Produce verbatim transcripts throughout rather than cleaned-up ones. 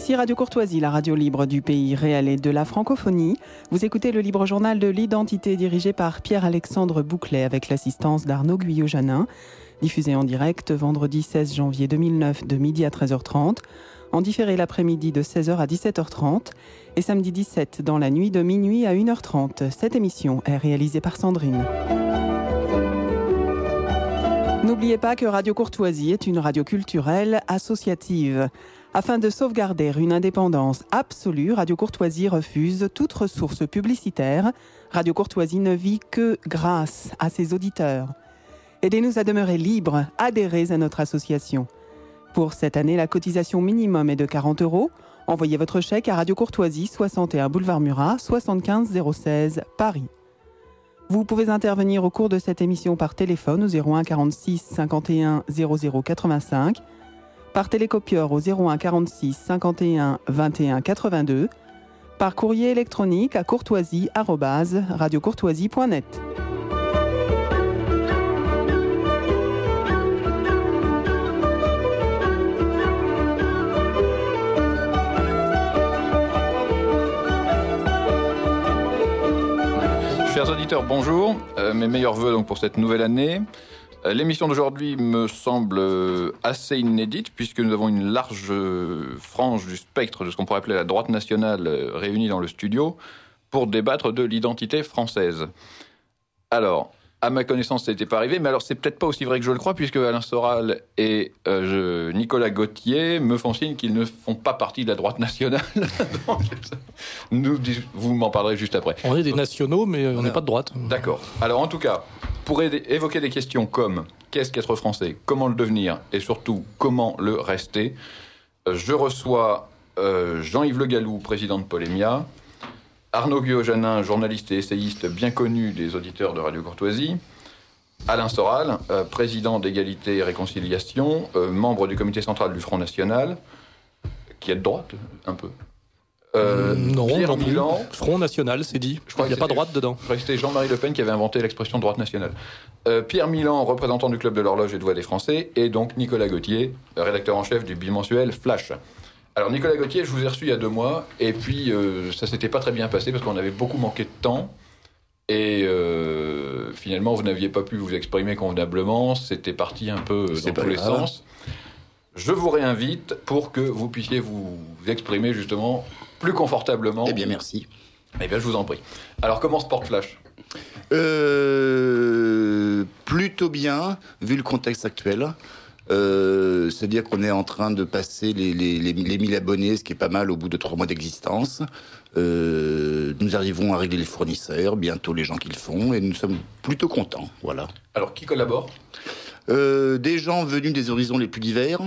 Ici Radio Courtoisie, la radio libre du pays réel et de la francophonie. Vous écoutez le libre journal de l'identité dirigé par Pierre-Alexandre Bouclet avec l'assistance d'Arnaud Guyot-Janin. Diffusé en direct vendredi seize janvier deux mille neuf de midi à treize heures trente, en différé l'après-midi de seize heures à dix-sept heures trente et samedi dix-sept dans la nuit de minuit à une heure trente. Cette émission est réalisée par Sandrine. N'oubliez pas que Radio Courtoisie est une radio culturelle associative. Afin de sauvegarder une indépendance absolue, Radio Courtoisie refuse toute ressource publicitaire. Radio Courtoisie ne vit que grâce à ses auditeurs. Aidez-nous à demeurer libres, adhérez à notre association. Pour cette année, la cotisation minimum est de quarante euros. Envoyez votre chèque à Radio Courtoisie, soixante et un boulevard Murat, soixante-quinze zéro seize, Paris. Vous pouvez intervenir au cours de cette émission par téléphone au zéro un quarante-six cinquante et un zéro zéro quatre-vingt-cinq, par télécopieur au zéro un quarante-six cinquante et un vingt et un quatre-vingt-deux, par courrier électronique à courtoisie arobase radiocourtoisie point net. Chers auditeurs, bonjour. Euh, mes meilleurs voeux donc pour cette nouvelle année. Euh, l'émission d'aujourd'hui me semble euh, assez inédite puisque nous avons une large euh, frange du spectre de ce qu'on pourrait appeler la droite nationale euh, réunie dans le studio pour débattre de l'identité française. Alors, à ma connaissance, ça n'était pas arrivé, mais alors c'est peut-être pas aussi vrai que je le crois puisque Alain Soral et euh, je, Nicolas Gauthier me font signe qu'ils ne font pas partie de la droite nationale. Donc, nous, vous m'en parlerez juste après. On est des nationaux, mais on n'est pas de droite. D'accord. Alors en tout cas, pour évoquer des questions comme qu'est-ce qu'être français, comment le devenir et surtout comment le rester, je reçois euh, Jean-Yves Le Gallou, président de Polémia, Arnaud Guyot-Janin, journaliste et essayiste bien connu des auditeurs de Radio Courtoisie, Alain Soral, euh, président d'Égalité et Réconciliation, euh, membre du comité central du Front National, qui est de droite, un peu. Euh, non, Pierre non Milan. Front National, c'est dit. Je crois Il n'y a pas droite dedans. Je crois que c'était Jean-Marie Le Pen qui avait inventé l'expression droite nationale. Euh, Pierre Milan, représentant du Club de l'Horloge et de Voix des Français, et donc Nicolas Gauthier, rédacteur en chef du bimensuel Flash. Alors Nicolas Gauthier, je vous ai reçu il y a deux mois, et puis euh, ça s'était pas très bien passé parce qu'on avait beaucoup manqué de temps, et euh, finalement vous n'aviez pas pu vous exprimer convenablement, c'était parti un peu dans tous les sens. Je vous réinvite pour que vous puissiez vous exprimer justement plus confortablement. Eh bien, merci. Eh bien, je vous en prie. Alors, comment se porte Flash ? euh, Plutôt bien, vu le contexte actuel. Euh, c'est-à-dire qu'on est en train de passer les, les, les, les mille abonnés, ce qui est pas mal au bout de trois mois d'existence. Euh, nous arrivons à régler les fournisseurs, bientôt les gens qui le font, et nous sommes plutôt contents. Voilà. Alors, qui collabore ? euh, Des gens venus des horizons les plus divers.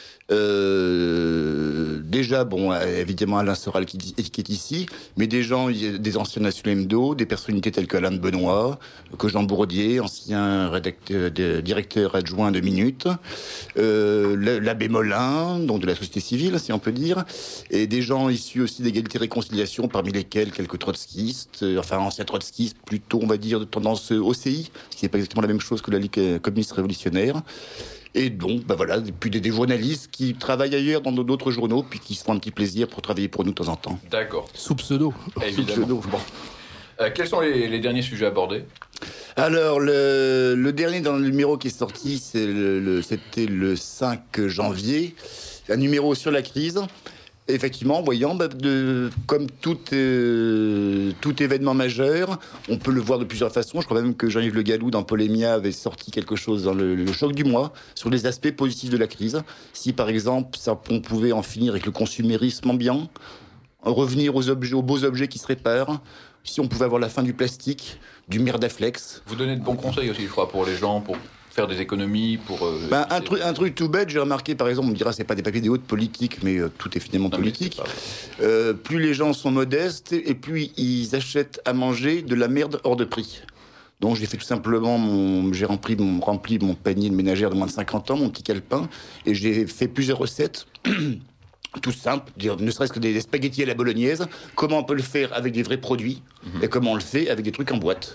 Euh, déjà, bon, évidemment Alain Soral qui, qui est ici, mais des gens, des anciens nationaux M D O, des personnalités telles que Alain de Benoît, que Jean Bourdier, ancien rédacteur, de, directeur adjoint de Minute, euh, l'abbé Molin, donc de la société civile, si on peut dire, et des gens issus aussi d'Égalité et Réconciliation, parmi lesquels quelques trotskistes, euh, enfin anciens trotskistes, plutôt on va dire de tendance O C I, ce qui n'est pas exactement la même chose que la Ligue communiste révolutionnaire. Et donc, ben voilà, puis des, des journalistes qui travaillent ailleurs dans d'autres journaux, puis qui se font un petit plaisir pour travailler pour nous de temps en temps. D'accord. Sous pseudo. Évidemment. Sous pseudo. Bon. Euh, quels sont les, les derniers sujets abordés ? Alors, le, le dernier dans le numéro qui est sorti, c'est le, le, c'était le cinq janvier, un numéro sur la crise. Effectivement, voyant, bah, de, comme tout, euh, tout événement majeur, on peut le voir de plusieurs façons. Je crois même que Jean-Yves Le Gallou, dans Polémia, avait sorti quelque chose dans le, le choc du mois, sur les aspects positifs de la crise. Si, par exemple, ça, on pouvait en finir avec le consumérisme ambiant, revenir aux, objets, aux beaux objets qui se réparent, si on pouvait avoir la fin du plastique, du merdaflex. Vous donnez de bons conseils aussi, je crois, pour les gens, pour faire des économies, pour... Euh, ben, un, truc, un truc tout bête, j'ai remarqué, par exemple, on me dira c'est pas des papiers des hautes politiques, mais euh, tout est finalement non, politique. Euh, plus les gens sont modestes, et plus ils achètent à manger de la merde hors de prix. Donc j'ai fait tout simplement, mon, j'ai rempli mon, rempli mon panier de ménagère de moins de cinquante ans, mon petit calepin, et j'ai fait plusieurs recettes... tout simple, ne serait-ce que des spaghettis à la bolognaise, comment on peut le faire avec des vrais produits, mmh. et comment on le fait avec des trucs en boîte.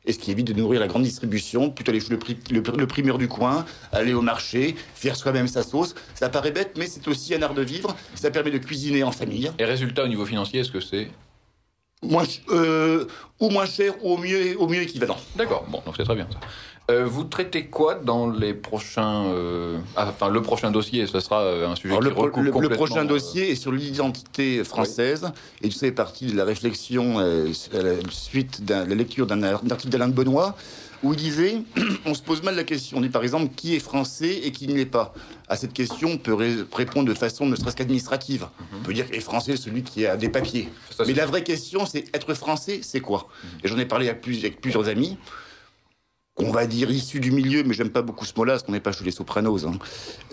Et ce qui évite de nourrir la grande distribution, plutôt aller jouer le, pri- le, le primeur du coin, aller au marché, faire soi-même sa sauce. Ça paraît bête, mais c'est aussi un art de vivre. Ça permet de cuisiner en famille. Et résultat, au niveau financier, est-ce que c'est... Moins, euh, ou moins cher, ou au mieux, au mieux équivalent. D'accord, bon, donc c'est très bien ça. Euh, vous traitez quoi dans les prochains... Euh... Ah, enfin, le prochain dossier, ce sera un sujet Alors, qui le, pro- recoupe le, complètement... le prochain euh, dossier est sur l'identité française, oui. Et tout ça est parti de la réflexion euh, à la suite de la lecture d'un article d'Alain de Benoît, où il disait, on se pose mal la question, on dit par exemple qui est français et qui ne l'est pas. À cette question, on peut ré- répondre de façon ne serait-ce qu'administrative. Mm-hmm. On peut dire que les Français, celui qui a des papiers. Ça, mais la vraie question, c'est être français, c'est quoi? Mm-hmm. Et j'en ai parlé avec, plus, avec plusieurs amis, on va dire issus du milieu, mais j'aime pas beaucoup ce mot-là, parce qu'on n'est pas chez les Sopranos. Hein.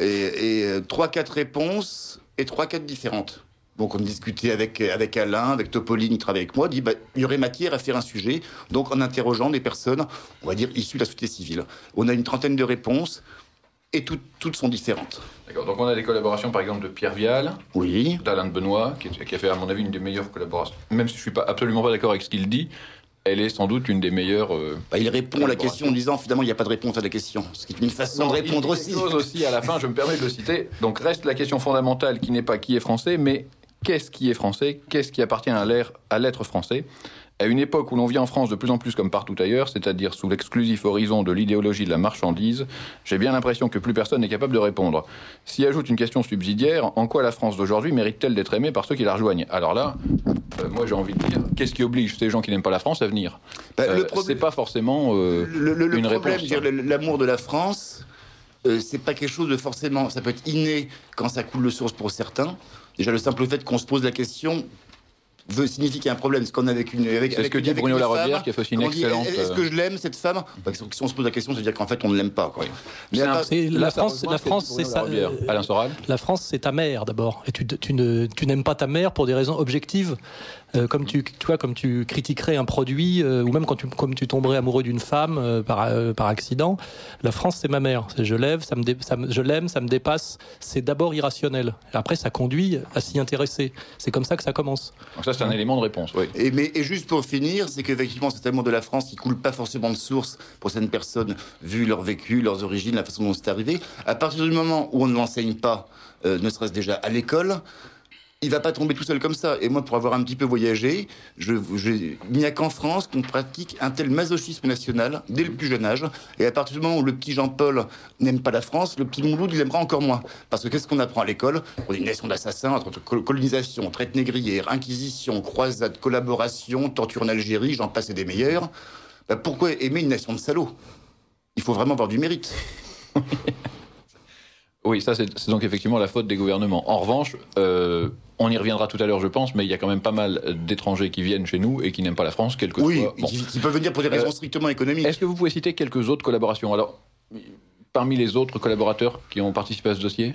Et, et trois, quatre réponses, et trois, quatre différentes. Donc on discutait avec, avec Alain, avec Topolini, qui travaille avec moi, dit bah, il y aurait matière à faire un sujet, donc en interrogeant des personnes, on va dire, issues de la société civile. On a une trentaine de réponses, et tout, toutes sont différentes. D'accord, donc on a des collaborations par exemple de Pierre Vial, oui. d'Alain de Benoît, qui, qui a fait à mon avis une des meilleures collaborations, même si je suis pas, absolument pas d'accord avec ce qu'il dit, elle est sans doute une des meilleures... Euh, bah, il répond à la question en disant finalement il n'y a pas de réponse à la question, ce qui est une façon non, de répondre aussi. Chose aussi à la fin, je me permets de le citer, donc reste la question fondamentale qui n'est pas qui est français, mais qu'est-ce qui est français, qu'est-ce qui appartient à l'être, à l'être français. À une époque où l'on vit en France de plus en plus comme partout ailleurs, c'est-à-dire sous l'exclusif horizon de l'idéologie de la marchandise, j'ai bien l'impression que plus personne n'est capable de répondre. S'y ajoute une question subsidiaire, en quoi la France d'aujourd'hui mérite-t-elle d'être aimée par ceux qui la rejoignent? Alors là, euh, moi j'ai envie de dire, qu'est-ce qui oblige ces gens qui n'aiment pas la France à venir? bah, euh, le problème, c'est pas forcément euh, le, le, une le problème, réponse. Dire, l'amour de la France, euh, c'est pas quelque chose de forcément... Ça peut être inné quand ça coule de source pour certains. Déjà, le simple fait qu'on se pose la question... veut signifier qu'il y a un problème. Ce qu'on a avec une, avec, c'est ce que dit Bruno Larodière, qui a fait aussi une excellente. Dit, est-ce que je l'aime cette femme? Bah, si on se pose la question, ça veut dire qu'en fait on ne l'aime pas. Quoi. Oui. Mais un, c'est, la, France, la France, c'est ça. Euh, Alain Soral. La France, c'est ta mère d'abord, et tu, tu ne, tu n'aimes pas ta mère pour des raisons objectives. Euh, comme tu, tu vois, comme tu critiquerais un produit, euh, ou même quand tu, comme tu tomberais amoureux d'une femme euh, par, euh, par accident. La France, c'est ma mère. C'est, je lève, ça me, dé, ça me, je l'aime, ça me dépasse. C'est d'abord irrationnel. Et après, ça conduit à s'y intéresser. C'est comme ça que ça commence. Donc ça, c'est un élément de réponse. Oui. Et, mais, et juste pour finir, c'est qu'effectivement, cet amour de la France qui coule pas forcément de source pour certaines personnes, vu leur vécu, leurs origines, la façon dont c'est arrivé. À partir du moment où on ne l'enseigne pas, euh, ne serait-ce déjà à l'école, il va pas tomber tout seul comme ça. Et moi, pour avoir un petit peu voyagé, je, je, il n'y a qu'en France qu'on pratique un tel masochisme national dès le plus jeune âge. Et à partir du moment où le petit Jean-Paul n'aime pas la France, le petit Mouloud, il aimera encore moins. Parce que qu'est-ce qu'on apprend à l'école? On est une nation d'assassins, entre colonisation, traite négrière, inquisition, croisade, collaboration, torture en Algérie, j'en passe et des meilleurs. Ben pourquoi aimer une nation de salauds? Il faut vraiment avoir du mérite. Oui, ça c'est, c'est donc effectivement la faute des gouvernements. En revanche, euh, on y reviendra tout à l'heure, je pense, mais il y a quand même pas mal d'étrangers qui viennent chez nous et qui n'aiment pas la France, quel que oui, soit. Oui, bon. qui, qui peuvent venir pour des raisons euh, strictement économiques. Est-ce que vous pouvez citer quelques autres collaborations? Alors, parmi les autres collaborateurs qui ont participé à ce dossier,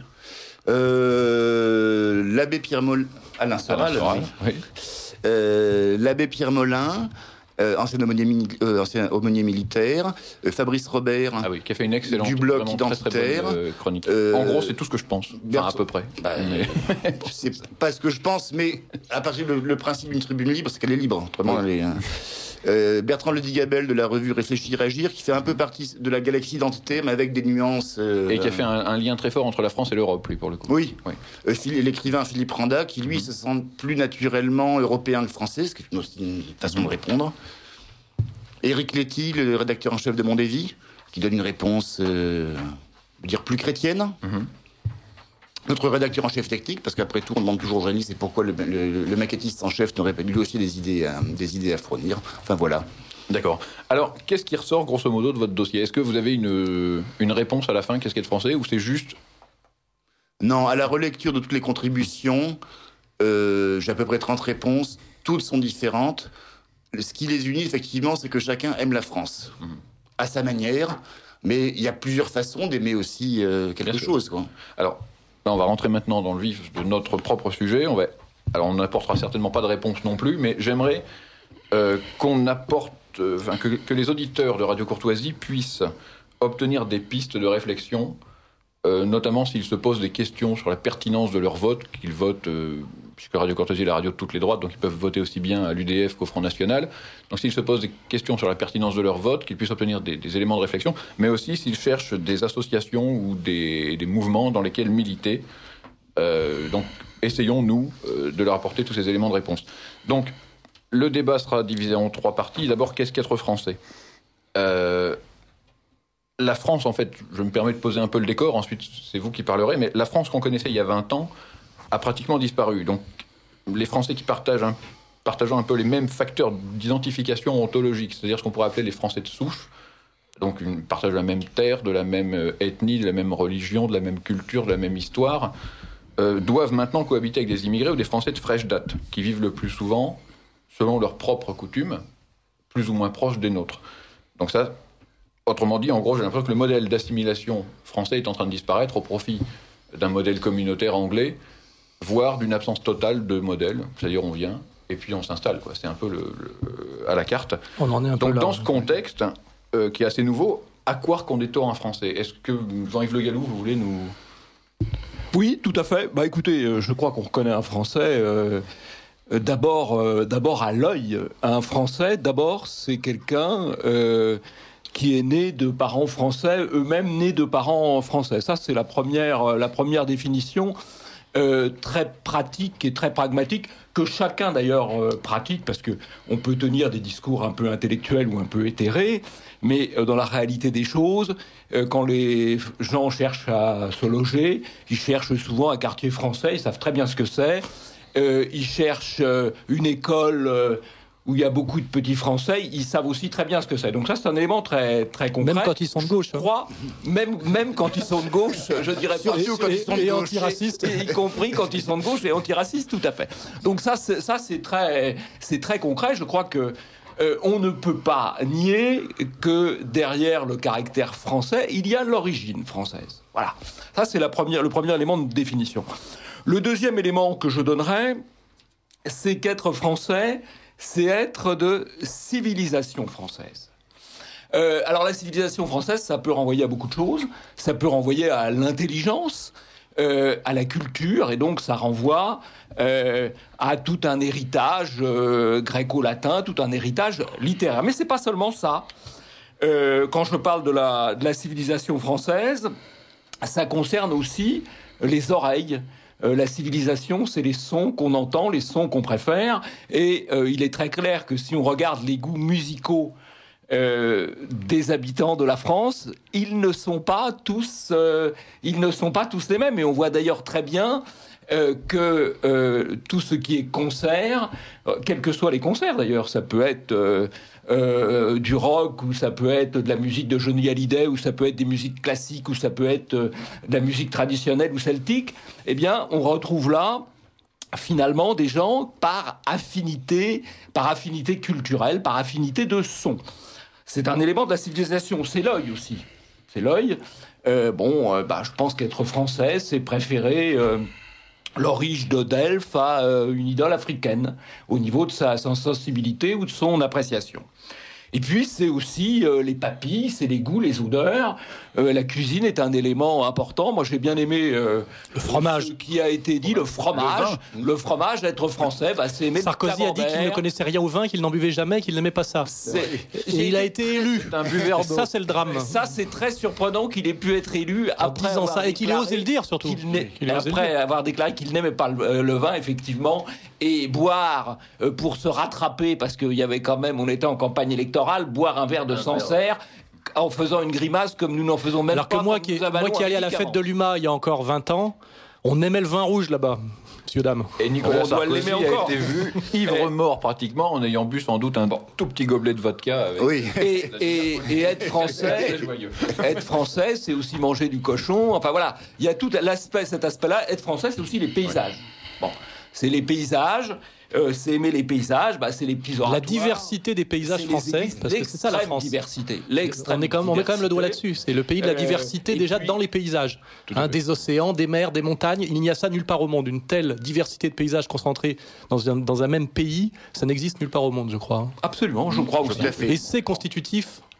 euh, l'abbé Pierre Molin, Alain Soral, Alain Soral oui. Oui. Euh, l'abbé Pierre Molin. Euh, ancien, aumônier, euh, ancien aumônier militaire, euh, Fabrice Robert, ah oui, qui a fait une excellente du bloc identitaire, très, très bonne, euh, chronique. Euh, en gros, c'est tout ce que je pense, enfin, à peu près. Bah, mais... c'est pas ce que je pense, mais à partir du le principe d'une tribune libre, c'est qu'elle est libre. Autrement, oui. elle est, hein. Euh, Bertrand Ledigabel de la revue Réfléchir, Agir, qui fait un peu partie de la galaxie identitaire, mais avec des nuances. Euh, et qui a fait un, un lien très fort entre la France et l'Europe, lui, pour le coup. Oui. oui. Euh, l'écrivain Philippe Randa, qui lui mmh. se sent plus naturellement européen que français, ce qui est aussi une façon mmh. de répondre. Éric Letty, le rédacteur en chef de Mondévy, qui donne une réponse, euh, dire plus chrétienne. Mmh. Notre rédacteur en chef technique, parce qu'après tout, on demande toujours au journaliste, c'est pourquoi le, le, le maquettiste en chef n'aurait pas lui aussi des idées, à, des idées à fournir. Enfin voilà. D'accord. Alors, qu'est-ce qui ressort grosso modo de votre dossier? Est-ce que vous avez une, une réponse à la fin, qu'est-ce qu'être français, ou c'est juste... Non, à la relecture de toutes les contributions, euh, j'ai à peu près trente réponses, toutes sont différentes. Ce qui les unit, effectivement, c'est que chacun aime la France, mmh. à sa manière, mais il y a plusieurs façons d'aimer aussi euh, quelque Bien chose. Quoi. Alors, là, on va rentrer maintenant dans le vif de notre propre sujet. On va... Alors, on n'apportera certainement pas de réponse non plus, mais j'aimerais euh, qu'on apporte, euh, enfin, que, que les auditeurs de Radio Courtoisie puissent obtenir des pistes de réflexion, euh, notamment s'ils se posent des questions sur la pertinence de leur vote, qu'ils votent... Euh, puisque Radio Courtoisie est la radio de toutes les droites, donc ils peuvent voter aussi bien à l'U D F qu'au Front National. Donc s'ils se posent des questions sur la pertinence de leur vote, qu'ils puissent obtenir des, des éléments de réflexion, mais aussi s'ils cherchent des associations ou des, des mouvements dans lesquels militer. Euh, donc essayons, nous, euh, de leur apporter tous ces éléments de réponse. Donc le débat sera divisé en trois parties. D'abord, qu'est-ce qu'être français ? euh, La France, en fait, je me permets de poser un peu le décor, ensuite c'est vous qui parlerez, mais la France qu'on connaissait il y a vingt ans a pratiquement disparu. Donc les Français qui partagent un, partageant un peu les mêmes facteurs d'identification ontologique, c'est-à-dire ce qu'on pourrait appeler les Français de souche, donc ils partagent la même terre, de la même ethnie, de la même religion, de la même culture, de la même histoire, euh, doivent maintenant cohabiter avec des immigrés ou des Français de fraîche date, qui vivent le plus souvent selon leurs propres coutumes, plus ou moins proches des nôtres. Donc ça, autrement dit, en gros, j'ai l'impression que le modèle d'assimilation français est en train de disparaître au profit d'un modèle communautaire anglais, voire d'une absence totale de modèle. C'est-à-dire, on vient et puis on s'installe, quoi. C'est un peu le, le, à la carte. On en est un Donc, peu là. dans ce contexte, euh, qui est assez nouveau, à croire qu'on est tort un Français ? Est-ce que, Jean-Yves Le Gallou, vous voulez nous... Oui, tout à fait. Bah, écoutez, je crois qu'on reconnaît un Français... Euh... D'abord, euh, d'abord à l'œil, un Français, d'abord, c'est quelqu'un euh, qui est né de parents français, eux-mêmes nés de parents français. Ça, c'est la première, la première définition euh, très pratique et très pragmatique, que chacun d'ailleurs euh, pratique, parce que on peut tenir des discours un peu intellectuels ou un peu éthérés, mais euh, dans la réalité des choses, euh, quand les gens cherchent à se loger, ils cherchent souvent un quartier français, ils savent très bien ce que c'est. Euh, ils cherchent euh, une école euh, où il y a beaucoup de petits Français, ils savent aussi très bien ce que c'est. Donc ça, c'est un élément très, très concret. Même quand ils sont de gauche. Je crois, même, même quand ils sont de gauche, je dirais surtout quand ils sont et de gauche. antiracistes. Et, y compris quand ils sont de gauche et antiracistes, tout à fait. Donc ça, c'est, ça, c'est très, c'est très concret. Je crois que euh, on ne peut pas nier que derrière le caractère français, il y a l'origine française. Voilà. Ça, c'est la première, le premier élément de définition. Le deuxième élément que je donnerais, c'est qu'être français, c'est être de civilisation française. Euh, alors la civilisation française, ça peut renvoyer à beaucoup de choses. Ça peut renvoyer à l'intelligence, euh, à la culture, et donc ça renvoie euh, à tout un héritage euh, gréco-latin, tout un héritage littéraire. Mais c'est pas seulement ça. Euh, quand je parle de la, de la civilisation française, ça concerne aussi les oreilles. Euh, la civilisation, c'est les sons qu'on entend, les sons qu'on préfère. Et euh, il est très clair que si on regarde les goûts musicaux euh, des habitants de la France, ils ne sont pas tous, euh, ils ne sont pas tous les mêmes. Et on voit d'ailleurs très bien euh, que euh, tout ce qui est concert, euh, quels que soient les concerts d'ailleurs, ça peut être euh, euh, du rock, ou ça peut être de la musique de Johnny Hallyday, ou ça peut être des musiques classiques, ou ça peut être euh, de la musique traditionnelle ou celtique, eh bien, on retrouve là finalement des gens par affinité, par affinité culturelle, par affinité de son. C'est un élément de la civilisation, c'est l'œil aussi. C'est l'œil. Euh, bon, euh, bah, je pense qu'être français, c'est préférer euh, l'orige de Delphes à euh, une idole africaine, au niveau de sa, sa sensibilité ou de son appréciation. Et puis, c'est aussi euh, les papilles, c'est les goûts, les odeurs. Euh, la cuisine est un élément important. Moi, j'ai bien aimé euh, le fromage ce qui a été dit, le fromage. Le, le fromage, être français, bah, c'est aimer Sarkozy a dit qu'il ne connaissait rien au vin, qu'il n'en buvait jamais, qu'il n'aimait pas ça. C'est... Et il a été élu. C'est un buveur d'eau. Ça, c'est le drame. Ça, c'est très surprenant qu'il ait pu être élu en après disant ça, et qu'il ait osé le dire surtout. Qu'il qu'il après avoir déclaré qu'il n'aimait pas le, le vin, effectivement, et boire euh, pour se rattraper, parce qu'il y avait quand même, on était en campagne électorale, boire un verre de Sancerre en faisant une grimace comme nous n'en faisons même Alors pas. Alors que moi qui, moi qui allais à la fête de l'U M A il y a encore vingt ans, on aimait le vin rouge là-bas, monsieur, dame. Et Nicolas on Sarkozy a encore. été vu ivre-mort pratiquement en ayant bu sans doute un tout petit gobelet de vodka. Avec... Oui. Et, et, et être français, être français, c'est aussi manger du cochon. Enfin voilà, il y a tout l'aspect, cet aspect-là. Être français, c'est aussi les paysages. Bon, c'est les paysages. Euh, c'est aimer les paysages, bah, c'est les petits oratoires. La diversité des paysages français, parce que c'est ça la France. Diversité, on, est quand même, on met quand même le doigt là-dessus. C'est le pays de la diversité euh, déjà puis, dans les paysages. Hein, des océans, des mers, des montagnes. Il n'y a ça nulle part au monde. Une telle diversité de paysages concentrés dans un, dans un même pays, ça n'existe nulle part au monde, je crois. Absolument, je crois aussi. Et c'est constitutif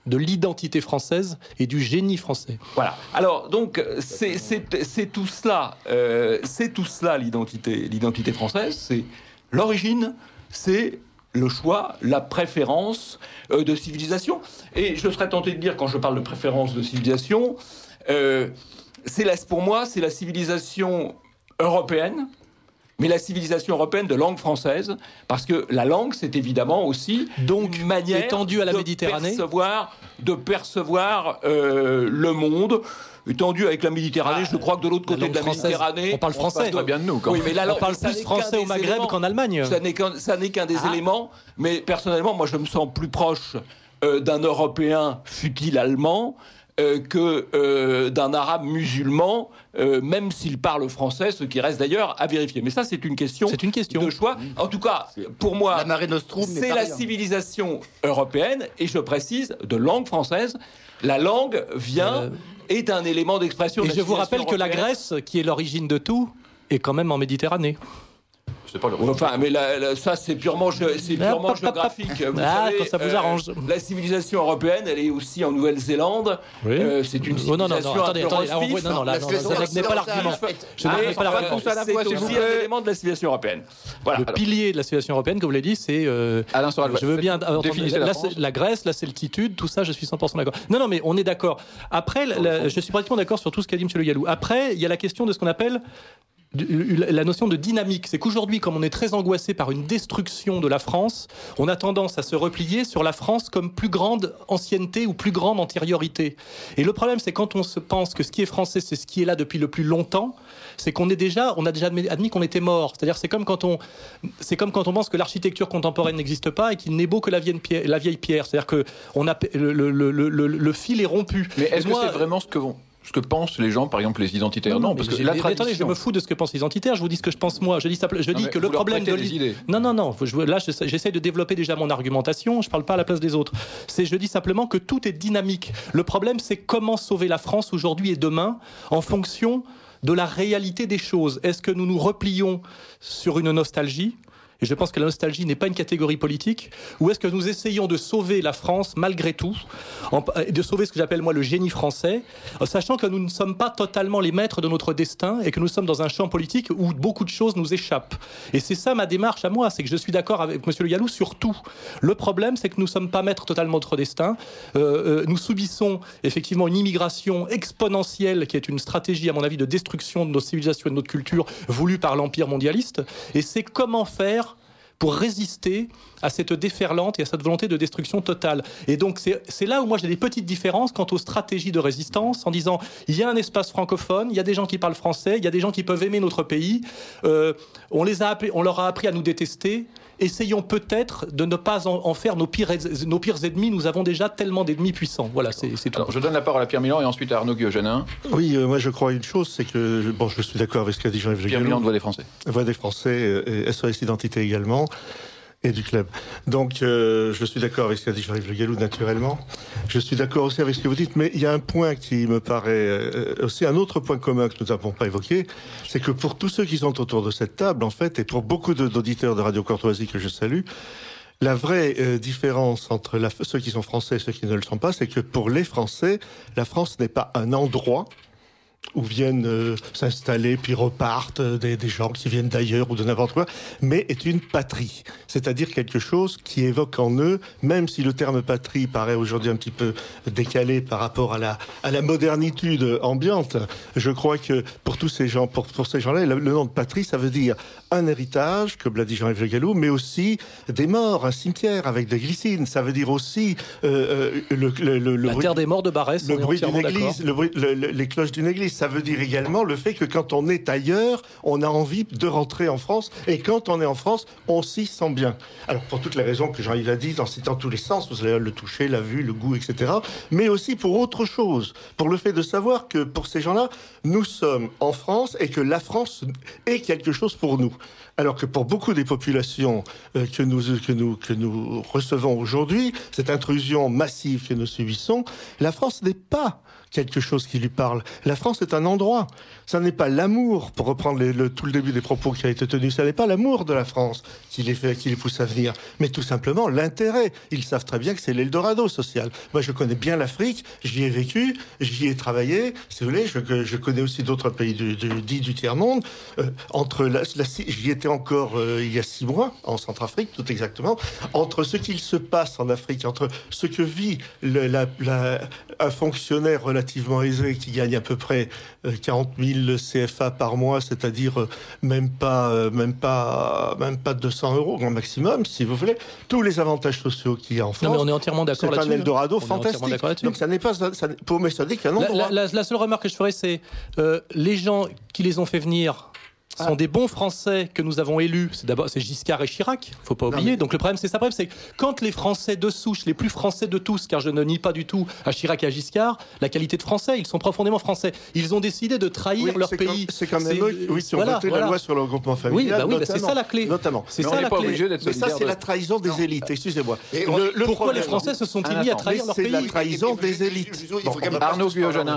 de l'identité française et du génie français. Voilà. Alors donc c'est, c'est, c'est tout cela, euh, c'est tout cela l'identité, l'identité française, c'est l'origine, c'est le choix, la préférence euh, de civilisation. Et je serais tenté de dire, quand je parle de préférence de civilisation, euh, c'est la, pour moi, c'est la civilisation européenne, mais la civilisation européenne de langue française, parce que la langue, c'est évidemment aussi donc une manière étendue à la de Méditerranée, percevoir, de percevoir euh, le monde. Étendu avec la Méditerranée, ah, je crois que de l'autre côté de la française, Méditerranée, on parle français. On parle bien de nous. Quand oui, mais là, on parle plus français au Maghreb éléments. qu'en Allemagne. Ça n'est qu'un, ça n'est qu'un des ah. éléments. Mais personnellement, moi, je me sens plus proche euh, d'un Européen, fût-il allemand, euh, que euh, d'un Arabe musulman, euh, même s'il parle français, ce qui reste d'ailleurs à vérifier. Mais ça, c'est une question, c'est une question. de choix. En tout cas, pour moi, la Mare Nostrum c'est la rien. civilisation européenne, et je précise, de langue française. La langue vient... Euh... est un élément d'expression. Et je vous rappelle que la Grèce, qui est l'origine de tout, est quand même en Méditerranée. C'est pas le enfin, mais la, la, ça, c'est purement, c'est purement ah, géographique. Vous ah, savez, quand ça vous arrange. Euh, la civilisation européenne, elle est aussi en Nouvelle-Zélande. Oui. Euh, c'est une civilisation. Oh, non, non, non, attendez, attendez. Alors, non, non, là, non, ce n'est pas l'argument. Je n'ai pas l'argument. C'est aussi un élément de la civilisation européenne. Voilà. Le pilier de la civilisation européenne, comme vous l'avez dit, c'est. Euh, Alain Soral, je veux bien. La Grèce, la Celtitude, tout ça, je suis cent pour cent d'accord. Non, non, mais on est d'accord. Après, je suis pratiquement d'accord sur tout ce qu'a dit M. Le Gallou. Après, il y a la question de ce qu'on appelle la notion de dynamique. C'est qu'aujourd'hui, comme on est très angoissé par une destruction de la France, on a tendance à se replier sur la France comme plus grande ancienneté ou plus grande antériorité. Et le problème, c'est quand on se pense que ce qui est français, c'est ce qui est là depuis le plus longtemps, c'est qu'on est déjà, on a déjà admis qu'on était mort. C'est-à-dire, c'est comme quand on, c'est comme quand on pense que l'architecture contemporaine n'existe pas et qu'il n'est beau que la vieille pierre. La vieille pierre. C'est-à-dire que on a, le, le, le, le, le fil est rompu. Mais est-ce moi, que c'est vraiment ce que vont... ce que pensent les gens, par exemple les identitaires? Non, non parce que la tradition... Attendez, je me fous de ce que pensent les identitaires, je vous dis ce que je pense moi. Je dis, je dis non, que le problème de l'idée... Non, non, non, je, là j'essaie de développer déjà mon argumentation, je ne parle pas à la place des autres. C'est, je dis simplement que tout est dynamique. Le problème, c'est comment sauver la France aujourd'hui et demain en fonction de la réalité des choses. Est-ce que nous nous replions sur une nostalgie ? Et je pense que la nostalgie n'est pas une catégorie politique. Ou est-ce que nous essayons de sauver la France malgré tout, en, de sauver ce que j'appelle moi le génie français, sachant que nous ne sommes pas totalement les maîtres de notre destin et que nous sommes dans un champ politique où beaucoup de choses nous échappent. Et c'est ça ma démarche à moi, c'est que je suis d'accord avec M. Le Gallou sur tout. Le problème, c'est que nous ne sommes pas maîtres totalement de notre destin. Euh, euh, nous subissons effectivement une immigration exponentielle qui est une stratégie, à mon avis, de destruction de nos civilisations et de notre culture voulue par l'empire mondialiste. Et c'est comment faire pour résister à cette déferlante et à cette volonté de destruction totale. Et donc, c'est, c'est là où moi j'ai des petites différences quant aux stratégies de résistance, en disant, il y a un espace francophone, il y a des gens qui parlent français, il y a des gens qui peuvent aimer notre pays, euh, on, les a appelés, on leur a appris à nous détester, essayons peut-être de ne pas en, en faire nos pires, nos pires ennemis, nous avons déjà tellement d'ennemis puissants. Voilà, c'est, c'est tout. Alors, je donne la parole à Pierre Milan et ensuite à Arnaud Guillogenin. Oui, euh, moi je crois une chose, c'est que, bon, je suis d'accord avec ce qu'a dit Jean-Yves Le Gallou. Pierre Milan de Voix des Français. Voix des Français, et S O S Identité également. Et du club. Donc, euh, je suis d'accord avec ce qu'a dit Jean-Yves Le Gallou, naturellement. Je suis d'accord aussi avec ce que vous dites, mais il y a un point qui me paraît euh, aussi un autre point commun que nous n'avons pas évoqué, c'est que pour tous ceux qui sont autour de cette table, en fait, et pour beaucoup de, d'auditeurs de Radio Courtoisie que je salue, la vraie euh, différence entre la, ceux qui sont français et ceux qui ne le sont pas, c'est que pour les Français, la France n'est pas un endroit où viennent euh, s'installer puis repartent euh, des, des gens qui viennent d'ailleurs ou de n'importe quoi, mais est une patrie. C'est-à-dire quelque chose qui évoque en eux, même si le terme patrie paraît aujourd'hui un petit peu décalé par rapport à la, à la modernitude ambiante, je crois que pour tous ces gens, pour, pour ces gens-là, le, le nom de patrie, ça veut dire un héritage, comme l'a dit Jean-Yves Le Gallou, mais aussi des morts, un cimetière avec des glycines. Ça veut dire aussi euh, le, le, le, le la bruit, terre des morts de Barès, le bruit d'une église, le bruit, le, le, les cloches d'une église. Ça veut dire également le fait que quand on est ailleurs, on a envie de rentrer en France, et quand on est en France, on s'y sent bien. Alors pour toutes les raisons que Jean-Yves a dit, en citant tous les sens, vous allez le toucher, la vue, le goût, et cetera, mais aussi pour autre chose, pour le fait de savoir que pour ces gens-là, nous sommes en France et que la France est quelque chose pour nous. Alors que pour beaucoup des populations euh, que nous que nous que nous recevons aujourd'hui, cette intrusion massive que nous subissons, la France n'est pas quelque chose qui lui parle. La France est un endroit. Ça n'est pas l'amour, pour reprendre les, le, tout le début des propos qui a été tenu, ça n'est pas l'amour de la France qui les fait, qui les pousse à venir, mais tout simplement l'intérêt. Ils savent très bien que c'est l'Eldorado social. Moi, je connais bien l'Afrique, j'y ai vécu, j'y ai travaillé. Si vous voulez, je, je connais aussi d'autres pays du, du, dit du tiers-monde. Euh, entre la, la, j'y étais encore euh, il y a six mois, en Centrafrique, tout exactement. Entre ce qu'il se passe en Afrique, entre ce que vit le, la, la, un fonctionnaire relativement aisé qui gagne à peu près euh, quarante mille C F A par mois, c'est-à-dire euh, même pas, euh, même pas, même pas deux cents euros grand maximum, si vous voulez. Tous les avantages sociaux qu'il y a en France. Non, mais on est entièrement d'accord là-dessus. C'est un Eldorado on fantastique. Donc ça n'est pas, ça, pour mais ça dit qu'un endroit. La, la, la seule remarque que je ferais, c'est euh, les gens qui les ont fait venir sont ah. des bons Français que nous avons élus. C'est d'abord c'est Giscard et Chirac, faut pas oublier. Non, mais... Donc le problème c'est ça. Le problème c'est que quand les Français de souche, les plus Français de tous, car je ne nie pas du tout à Chirac et à Giscard la qualité de Français, ils sont profondément Français. Ils ont décidé de trahir oui, leur c'est pays. Comme, c'est quand même eux, oui, qui ont voilà, voté voilà. la loi sur le regroupement familial. Oui, bah oui, bah c'est ça la clé. Notamment. C'est mais ça on la pas clé. Obligé d'être mais ça c'est de... la trahison des non. élites. Excusez-moi. Et le, le pourquoi problème, les Français se sont-ils mis à trahir leur pays? C'est la trahison des élites. Arnaud Guyojanin.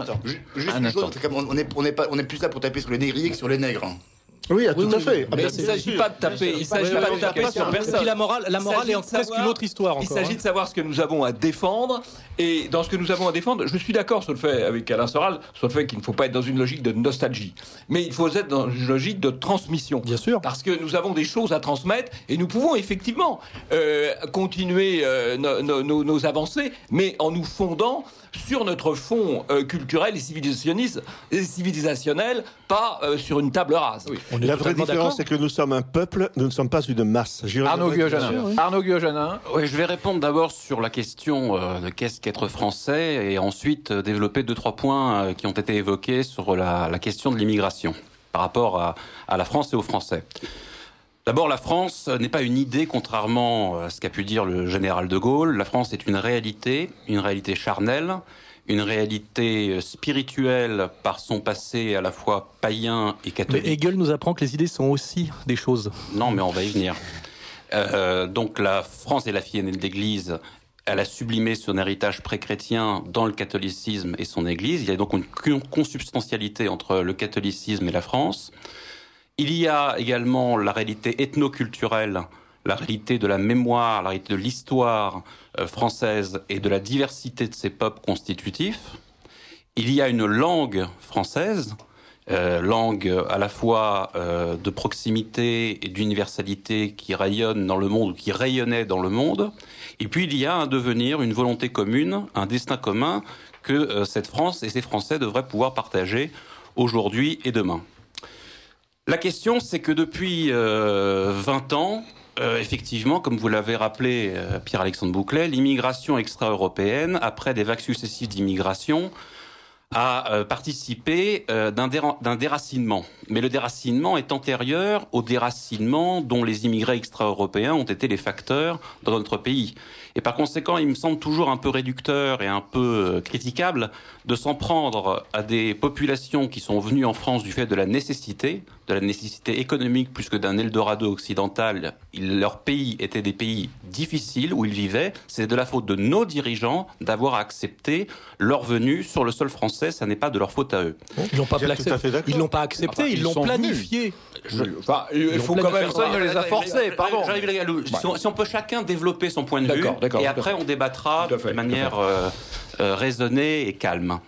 On n'est plus là pour taper sur les négriers que sur les nègres. Oui, tout à fait. Mais il ne s'agit pas de taper, il s'agit pas de taper sur personne. La morale, la morale est en presque une autre histoire. Il s'agit de savoir ce que nous avons à défendre, et dans ce que nous avons à défendre, je suis d'accord sur le fait avec Alain Soral, sur le fait qu'il ne faut pas être dans une logique de nostalgie, mais il faut être dans une logique de transmission. Bien sûr. Parce que nous avons des choses à transmettre, et nous pouvons effectivement euh, continuer euh, nos, nos, nos avancées, mais en nous fondant sur notre fond euh, culturel et civilisationniste, et civilisationnel, pas euh, sur une table rase. Oui. La vraie différence, c'est que nous sommes un peuple, nous ne sommes pas une masse. Arnaud Guyojanin. Oui. Arnaud Guyojanin. Oui, je vais répondre d'abord sur la question euh, de qu'est-ce qu'être français, et ensuite euh, développer deux trois points euh, qui ont été évoqués sur la, la question de l'immigration par rapport à, à la France et aux Français. D'abord, la France n'est pas une idée, contrairement à ce qu'a pu dire le général de Gaulle. La France est une réalité, une réalité charnelle, une réalité spirituelle par son passé à la fois païen et catholique. Mais Hegel nous apprend que les idées sont aussi des choses. Non, mais on va y venir. Euh, donc la France est la fille aînée de l'Église. Elle a sublimé son héritage pré-chrétien dans le catholicisme et son Église. Il y a donc une consubstantialité entre le catholicisme et la France. Il y a également la réalité ethno-culturelle, la réalité de la mémoire, la réalité de l'histoire euh, française et de la diversité de ses peuples constitutifs. Il y a une langue française, euh, langue à la fois euh, de proximité et d'universalité qui rayonne dans le monde, ou qui rayonnait dans le monde. Et puis il y a un devenir, une volonté commune, un destin commun que euh, cette France et ces Français devraient pouvoir partager aujourd'hui et demain. La question, c'est que depuis euh, vingt ans, euh, effectivement, comme vous l'avez rappelé, euh, Pierre-Alexandre Bouclet, l'immigration extra-européenne, après des vagues successives d'immigration, a euh, participé euh, d'un, déra- d'un déracinement. Mais le déracinement est antérieur au déracinement dont les immigrés extra-européens ont été les facteurs dans notre pays. Et par conséquent, il me semble toujours un peu réducteur et un peu euh, critiquable de s'en prendre à des populations qui sont venues en France du fait de la nécessité, de la nécessité économique plus que d'un Eldorado occidental. Ils, leur pays étaient des pays difficiles où ils vivaient. C'est de la faute de nos dirigeants d'avoir accepté leur venue sur le sol français. Ça n'est pas de leur faute à eux. Ils l'ont pas, ils l'ont pas accepté, enfin, ils, ils l'ont planifié. Je, enfin, il faut quand même... Personne ne les a forcés, pardon. J'arrive, les gars, si, on, si on peut chacun développer son point de d'accord, vue, d'accord, et après on débattra fait, de manière euh, euh, raisonnée et calme.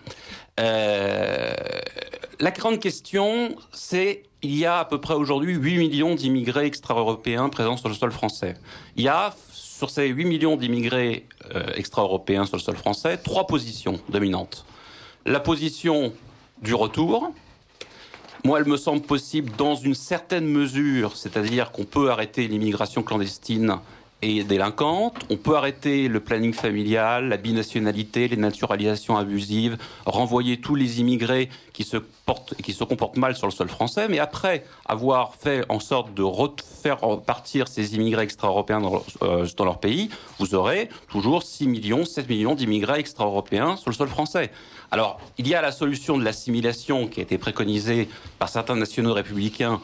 Euh, la grande question, c'est il y a à peu près aujourd'hui huit millions d'immigrés extra-européens présents sur le sol français. Il y a, sur ces huit millions d'immigrés euh, extra-européens sur le sol français, trois positions dominantes. La position du retour. Moi, elle me semble possible dans une certaine mesure, c'est-à-dire qu'on peut arrêter l'immigration clandestine et délinquante, on peut arrêter le planning familial, la binationalité, les naturalisations abusives, renvoyer tous les immigrés qui se portent, qui se comportent mal sur le sol français, mais après avoir fait en sorte de refaire partir ces immigrés extra-européens dans, euh, dans leur pays, vous aurez toujours six millions, sept millions d'immigrés extra-européens sur le sol français. Alors, il y a la solution de l'assimilation qui a été préconisée par certains nationaux républicains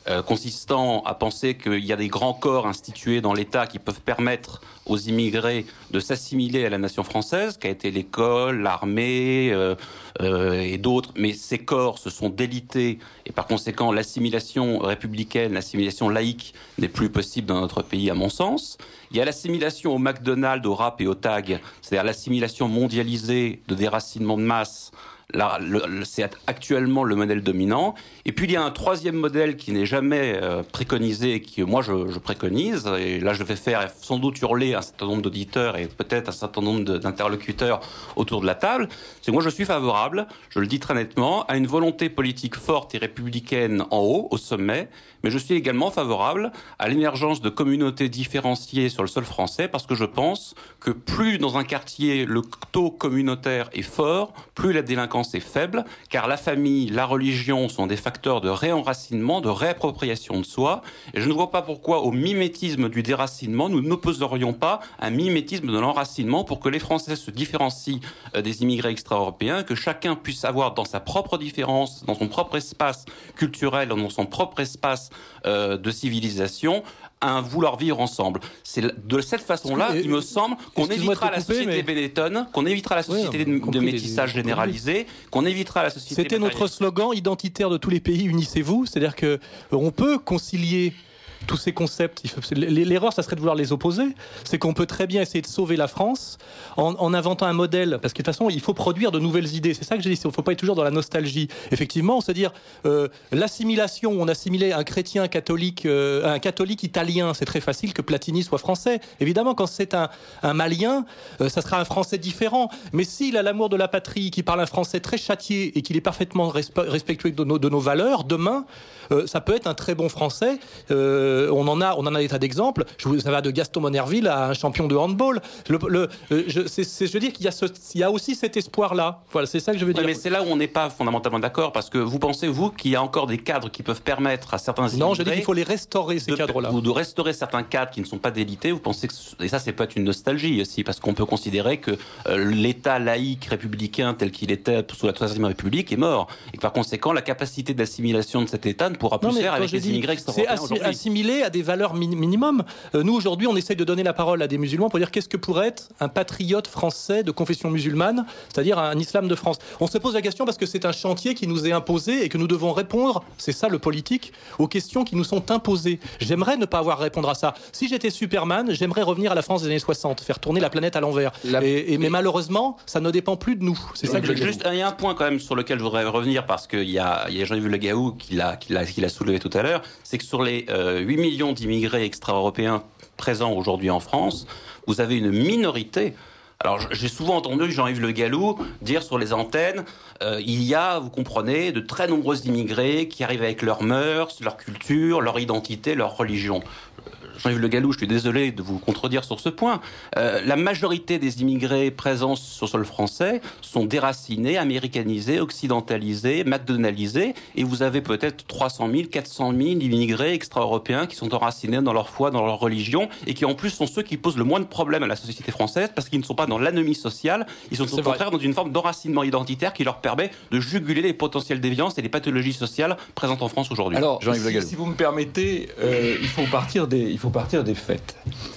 euh, consistant à penser qu'il y a des grands corps institués dans l'État qui peuvent permettre aux immigrés de s'assimiler à la nation française, qu'a été l'école, l'armée euh, euh, et d'autres. Mais ces corps se sont délités et par conséquent l'assimilation républicaine, l'assimilation laïque n'est plus possible dans notre pays à mon sens. Il y a l'assimilation au McDonald's, au rap et au tag, c'est-à-dire l'assimilation mondialisée de déracinement de masse. Là, le, le, c'est actuellement le modèle dominant. Et puis il y a un troisième modèle qui n'est jamais euh, préconisé, et que moi je, je préconise. Et là, je vais faire sans doute hurler un certain nombre d'auditeurs et peut-être un certain nombre de, d'interlocuteurs autour de la table. C'est que moi je suis favorable, je le dis très nettement, à une volonté politique forte et républicaine en haut, au sommet. Mais je suis également favorable à l'émergence de communautés différenciées sur le sol français, parce que je pense que plus dans un quartier le taux communautaire est fort, plus la délinquance est faible, car la famille, la religion sont des facteurs de réenracinement, de réappropriation de soi. Et je ne vois pas pourquoi, au mimétisme du déracinement, nous n'opposerions pas un mimétisme de l'enracinement pour que les Français se différencient des immigrés extra-européens, que chacun puisse avoir dans sa propre différence, dans son propre espace culturel, dans son propre espace Euh, de civilisation, à vouloir vivre ensemble. C'est de cette façon-là, il me semble, qu'on évitera la société mais... Benetton, qu'on évitera la société oui, de, de métissage les... généralisé, qu'on évitera la société... C'était notre slogan identitaire de tous les pays, unissez-vous, c'est-à-dire que on peut concilier tous ces concepts. L'erreur, ça serait de vouloir les opposer. C'est qu'on peut très bien essayer de sauver la France en, en inventant un modèle. Parce que de toute façon, il faut produire de nouvelles idées. C'est ça que j'ai dit. Il ne faut pas être toujours dans la nostalgie. Effectivement, c'est-à-dire euh, l'assimilation. On assimilait un chrétien catholique, euh, un catholique italien. C'est très facile que Platini soit français. Évidemment, quand c'est un, un Malien, euh, ça sera un Français différent. Mais s'il a l'amour de la patrie, qu'il parle un français très châtié et qu'il est parfaitement respectueux de nos, de nos valeurs, demain, euh, ça peut être un très bon Français. Euh, On en a, on en a des tas d'exemples. Je vous, ça va de Gaston Monerville à un champion de handball. Le, le, je, c'est, c'est, je veux dire qu'il y a, ce, il y a aussi cet espoir-là. Voilà, c'est ça que je veux dire. Ouais, mais c'est là où on n'est pas fondamentalement d'accord, parce que vous pensez, vous, qu'il y a encore des cadres qui peuvent permettre à certains immigrés... Non, je dis qu'il faut les restaurer, ces de, cadres-là. Ou de restaurer certains cadres qui ne sont pas délités. Vous pensez que... Et ça, c'est pas une nostalgie aussi, parce qu'on peut considérer que euh, l'État laïque républicain tel qu'il était sous la troisième République est mort. Et que par conséquent, la capacité d'assimilation de cet État ne pourra plus non, se faire avec les immigrés extra-européens c'est aujourd'hui. Assimilé à des valeurs minimum. Euh, nous, aujourd'hui, on essaye de donner la parole à des musulmans pour dire qu'est-ce que pourrait être un patriote français de confession musulmane, c'est-à-dire un islam de France. On se pose la question parce que c'est un chantier qui nous est imposé et que nous devons répondre, c'est ça le politique, aux questions qui nous sont imposées. J'aimerais ne pas avoir à répondre à ça. Si j'étais Superman, j'aimerais revenir à la France des années soixante, faire tourner la planète à l'envers. La... Et, et, mais malheureusement, ça ne dépend plus de nous. C'est ça que je Juste, il y a un point quand même sur lequel je voudrais revenir, parce qu'il y a, il y a Jean-Yves Le Gahou qui l'a, qui l'a, qui l'a soulevé tout à l'heure, c'est que sur les euh, huit millions d'immigrés extra-européens présents aujourd'hui en France, vous avez une minorité. Alors, j'ai souvent entendu Jean-Yves Le Gahou dire sur les antennes, euh, il y a, vous comprenez, de très nombreux immigrés qui arrivent avec leurs mœurs, leur culture, leur identité, leur religion. Jean-Yves Le Gahou, je suis désolé de vous contredire sur ce point. Euh, la majorité des immigrés présents sur le sol français sont déracinés, américanisés, occidentalisés, McDonaldisés, et vous avez peut-être trois cent mille, quatre cent mille immigrés extra-européens qui sont enracinés dans leur foi, dans leur religion, et qui en plus sont ceux qui posent le moins de problèmes à la société française, parce qu'ils ne sont pas dans l'anomie sociale, ils sont au contraire dans une forme d'enracinement identitaire qui leur permet de juguler les potentielles déviances et les pathologies sociales présentes en France aujourd'hui. Alors, Jean-Yves si, si vous me permettez, euh, il faut partir des, il faut partir des faits.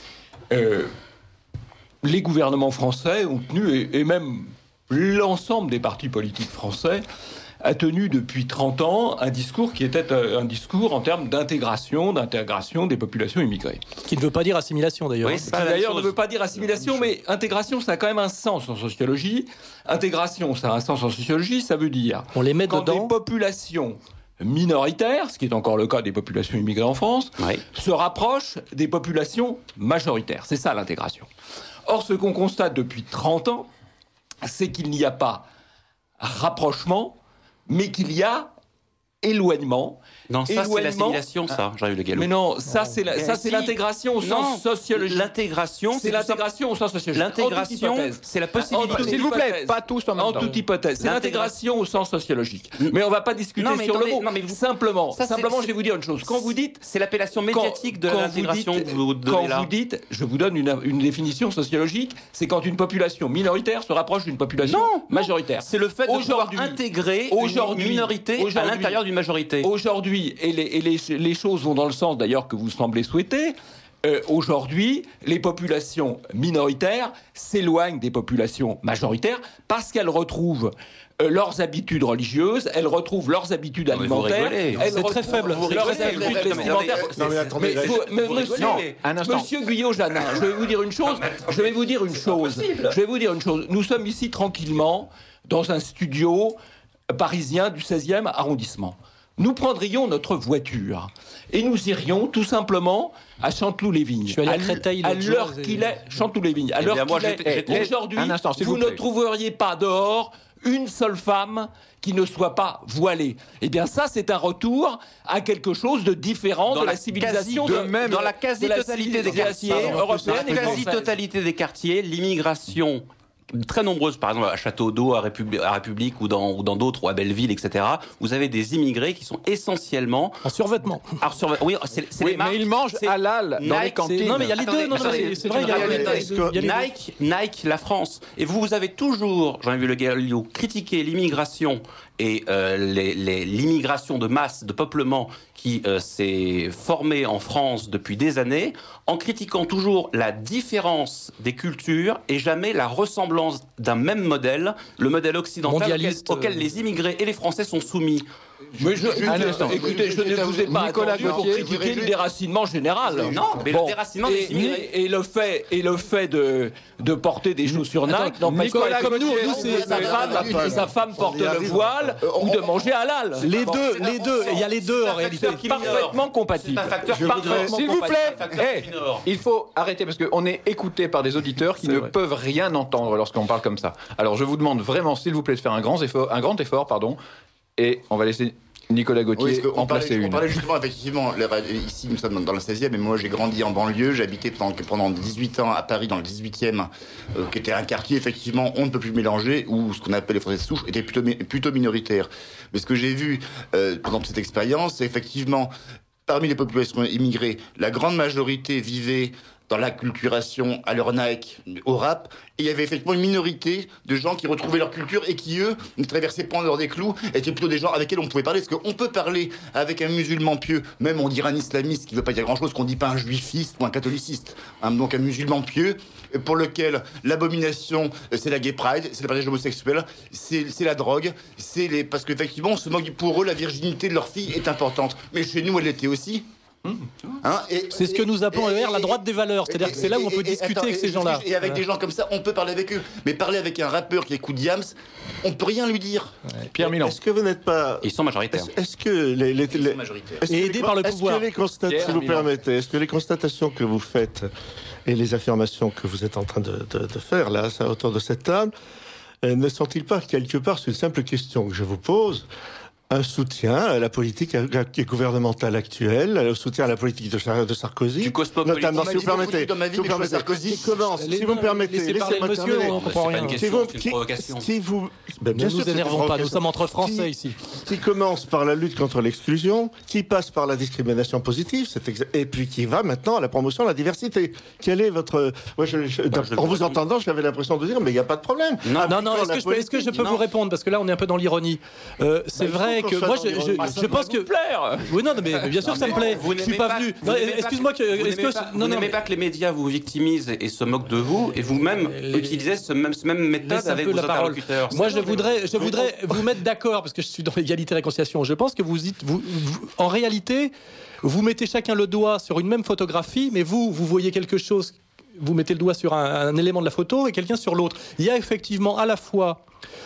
Euh, les gouvernements français ont tenu, et, et même l'ensemble des partis politiques français, a tenu depuis trente ans un discours qui était un discours en termes d'intégration, d'intégration des populations immigrées. Qui ne veut pas dire assimilation d'ailleurs. Oui, qui d'ailleurs ne veut pas dire assimilation, mais intégration, ça a quand même un sens en sociologie. Intégration, ça a un sens en sociologie, ça veut dire... On les met quand dedans. Des populations minoritaires, ce qui est encore le cas des populations immigrées en France, oui. se rapprochent des populations majoritaires. C'est ça l'intégration. Or, ce qu'on constate depuis trente ans, c'est qu'il n'y a pas rapprochement, mais qu'il y a éloignement. Non, ça éloignement... c'est l'assimilation, ça, Jean-Yves Le Gahou. Mais non, ça c'est la, ça c'est si... l'intégration au non, sens sociologique. L'intégration, c'est, c'est l'intégration au sens sociologique. L'intégration, c'est la possibilité. En, s'il vous plaît, pas tous en même temps. En toute hypothèse, c'est l'intégration au sens sociologique. Mais on va pas discuter non, sur attendez, le mot. Non, mais vous... Simplement, ça, simplement, je vais vous dire une chose. Quand vous dites, c'est l'appellation médiatique quand, de l'intégration vous dites, que vous donnez quand là. vous dites, je vous donne une, une définition sociologique, c'est quand une population minoritaire se rapproche d'une population non, majoritaire. C'est le fait de pouvoir intégrer une minorité à l'intérieur d'une une majorité. Aujourd'hui, et, les, et les, les choses vont dans le sens d'ailleurs que vous semblez souhaiter, euh, aujourd'hui, les populations minoritaires s'éloignent des populations majoritaires parce qu'elles retrouvent euh, leurs habitudes religieuses, elles retrouvent leurs habitudes Non, mais vous alimentaires. rigolez. Elles C'est très retrouvent faible. Leurs rigolez, habitudes vous rigolez. vestimentaires. Non, mais attendez, Mais vous- mais vous monsieur, rigolez. Un instant. monsieur Guyot-Janin, je vais vous dire une chose. Je vais vous dire une chose. Je vais vous dire une chose. Nous sommes ici tranquillement dans un studio parisien du seizième arrondissement. Nous prendrions notre voiture et nous irions tout simplement à Chanteloup-les-Vignes. Je suis allé à l- Créteil à l'autre l'heure jour, et- qu'il est, Chanteloup-les-Vignes. À Eh l'heure bien, moi, qu'il j'étais- est, j'étais- aujourd'hui, Un instant, s'il vous vous ne plaît. trouveriez pas dehors une seule femme qui ne soit pas voilée. Eh bien, ça, c'est un retour à quelque chose de différent Dans de la la civilisation quasi- de, même dans la de quasi-totalité des quartiers, civilisation européenne dans et la française. quasi-totalité des quartiers, l'immigration très nombreuses, par exemple à Château d'Eau, à, Républi- à République ou dans ou dans d'autres, ou à Belleville, et cetera. Vous avez des immigrés qui sont essentiellement En survêtement. alors, sur- oui, c'est c'est Oui, les marques, mais ils mangent c'est- halal dans les Nike, c'est- cantines. Non, mais il y a les Attendez, deux. Non, non, attendez, c'est c'est vrai, il y a attendez, les deux. attendez. Il y a les deux. Nike, Nike, la France. Et vous, vous avez toujours, Jean-Yves Le Gallio, critiqué l'immigration et euh, les- les- l'immigration de masse, de peuplement qui euh, s'est formée en France depuis des années, en critiquant toujours la différence des cultures et jamais la ressemblance d'un même modèle, le modèle occidental auquel, Mondialiste, auquel euh, les immigrés et les Français sont soumis. Mais je, Un instant. écoutez, je ne vous ai pas Nicolas attendu pour Gauthier, critiquer le déracinement général. Non, mais le déracinement et, des immigrés. et le fait et le fait de de porter des chaussures Nike Attends, n'empêche pas Nicolas comme nous, Gauthier, nous on c'est peut- sa femme, sa femme porte le voile ou de manger halal. Les deux, les deux. Il y a les deux en réalité. facteur qui minore. Parfaitement compatible. C'est un facteur Je qui voudrais- minore. S'il vous plaît, Un facteur eh, qui minore. il faut arrêter parce qu'on est écouté par des auditeurs qui C'est ne vrai. peuvent rien entendre lorsqu'on parle comme ça. Alors je vous demande vraiment, s'il vous plaît, de faire un grand effort, un grand effort, pardon, et on va laisser Nicolas Gauthier Oui, parce qu'on en placer parlait, on une. parlait justement, effectivement, les ra- ici nous sommes dans le seizième, et moi j'ai grandi en banlieue, j'ai habité pendant, pendant dix-huit ans à Paris dans le dix-huitième, euh, qui était un quartier effectivement on ne peut plus mélanger, où ce qu'on appelle les Français de souche était plutôt, mi- plutôt minoritaire. Mais ce que j'ai vu euh, pendant cette expérience, c'est effectivement, parmi les populations immigrées, la grande majorité vivait dans l'acculturation à leur Nike, au rap, et il y avait effectivement une minorité de gens qui retrouvaient leur culture et qui, eux, ne traversaient pas en dehors des clous, étaient plutôt des gens avec lesquels on pouvait parler, parce qu'on peut parler avec un musulman pieux, même on dirait un islamiste qui ne veut pas dire grand-chose, qu'on ne dit pas un juifiste ou un catholiciste, hein, donc un musulman pieux, pour lequel l'abomination, euh, c'est la gay pride, c'est le partage homosexuel, c'est c'est la drogue, c'est les... parce qu'effectivement, on se moque, pour eux, la virginité de leur fille est importante. Mais chez nous, elle l'était aussi. Hein, et- C'est ce que nous appelons et- à la droite des valeurs. C'est-à-dire que c'est là où on peut et- et- discuter attends, avec et ces je gens-là. suis- Et avec des gens comme ça, on peut parler avec eux. Mais parler avec un rappeur qui écoute Diams, on peut rien lui dire. Pierre Milan. Est-ce que vous n'êtes pas... Ils sont majoritaires. Est-ce est-ce que les, les, Ils les- sont majoritaires. est-ce que Et les aidés con- par le est-ce pouvoir. que les constat- Pierre si vous Milan. permettez, est-ce que les constatations que vous faites et les affirmations que vous êtes en train de, de- de faire là, ça, autour de cette table, euh, ne sont-ils pas quelque part, c'est une simple question que je vous pose, un soutien à la politique euh, gouvernementale actuelle, un soutien à la politique de, Char- de Sarkozy, Du cosmopolitisme. notamment, On m'a si vous dit beaucoup de permettez, trucs dans ma vie, si vous mais je permettez, Sarkozy, qui commence, Les- si vous me permettez, laissez parler le laissez-moi monsieur, terminer. on comprend C'est pas rien. une Qui question, vous, c'est une qui, provocation. qui vous, ben, bien Ne sûr, nous c'est une énervons pas, nous provocation. sommes entre Français Qui- ici. Qui commence par la lutte contre l'exclusion, qui passe par la discrimination positive, c'est exa- et puis qui va maintenant à la promotion de la diversité. Quel est votre... Moi, je- je- Bah, je en vais vous répondre. entendant, j'avais l'impression de dire, mais il n'y a pas de problème. Non, Non, non, est-ce que, je peux, est-ce que je peux vous répondre? Parce que là, on est un peu dans l'ironie. Euh, c'est Bah, il faut vrai qu'on que soit moi, dans je, l'ironie. je, Ah, je pense que. Plaire. Oui, non, mais bien sûr que ça me plaît. Vous Je suis n'aimez pas pas- venu. vous Non, n'aimez pas excuse-moi que. Vous est-ce n'aimez que- pas, non, vous non, n'aimez pas que les médias vous victimisent et se moquent de vous, et vous-même Les- utilisez ce même, ce même méthode Laisse un avec peu vos la parole. interlocuteurs. Moi, je voudrais, je voudrais vous mettre d'accord parce que je suis dans l'égalité et réconciliation. Je pense que vous, dites- vous, vous- en réalité, vous mettez chacun le doigt sur une même photographie, mais vous, vous voyez quelque chose. Vous mettez le doigt sur un, un élément de la photo et quelqu'un sur l'autre. Il y a effectivement à la fois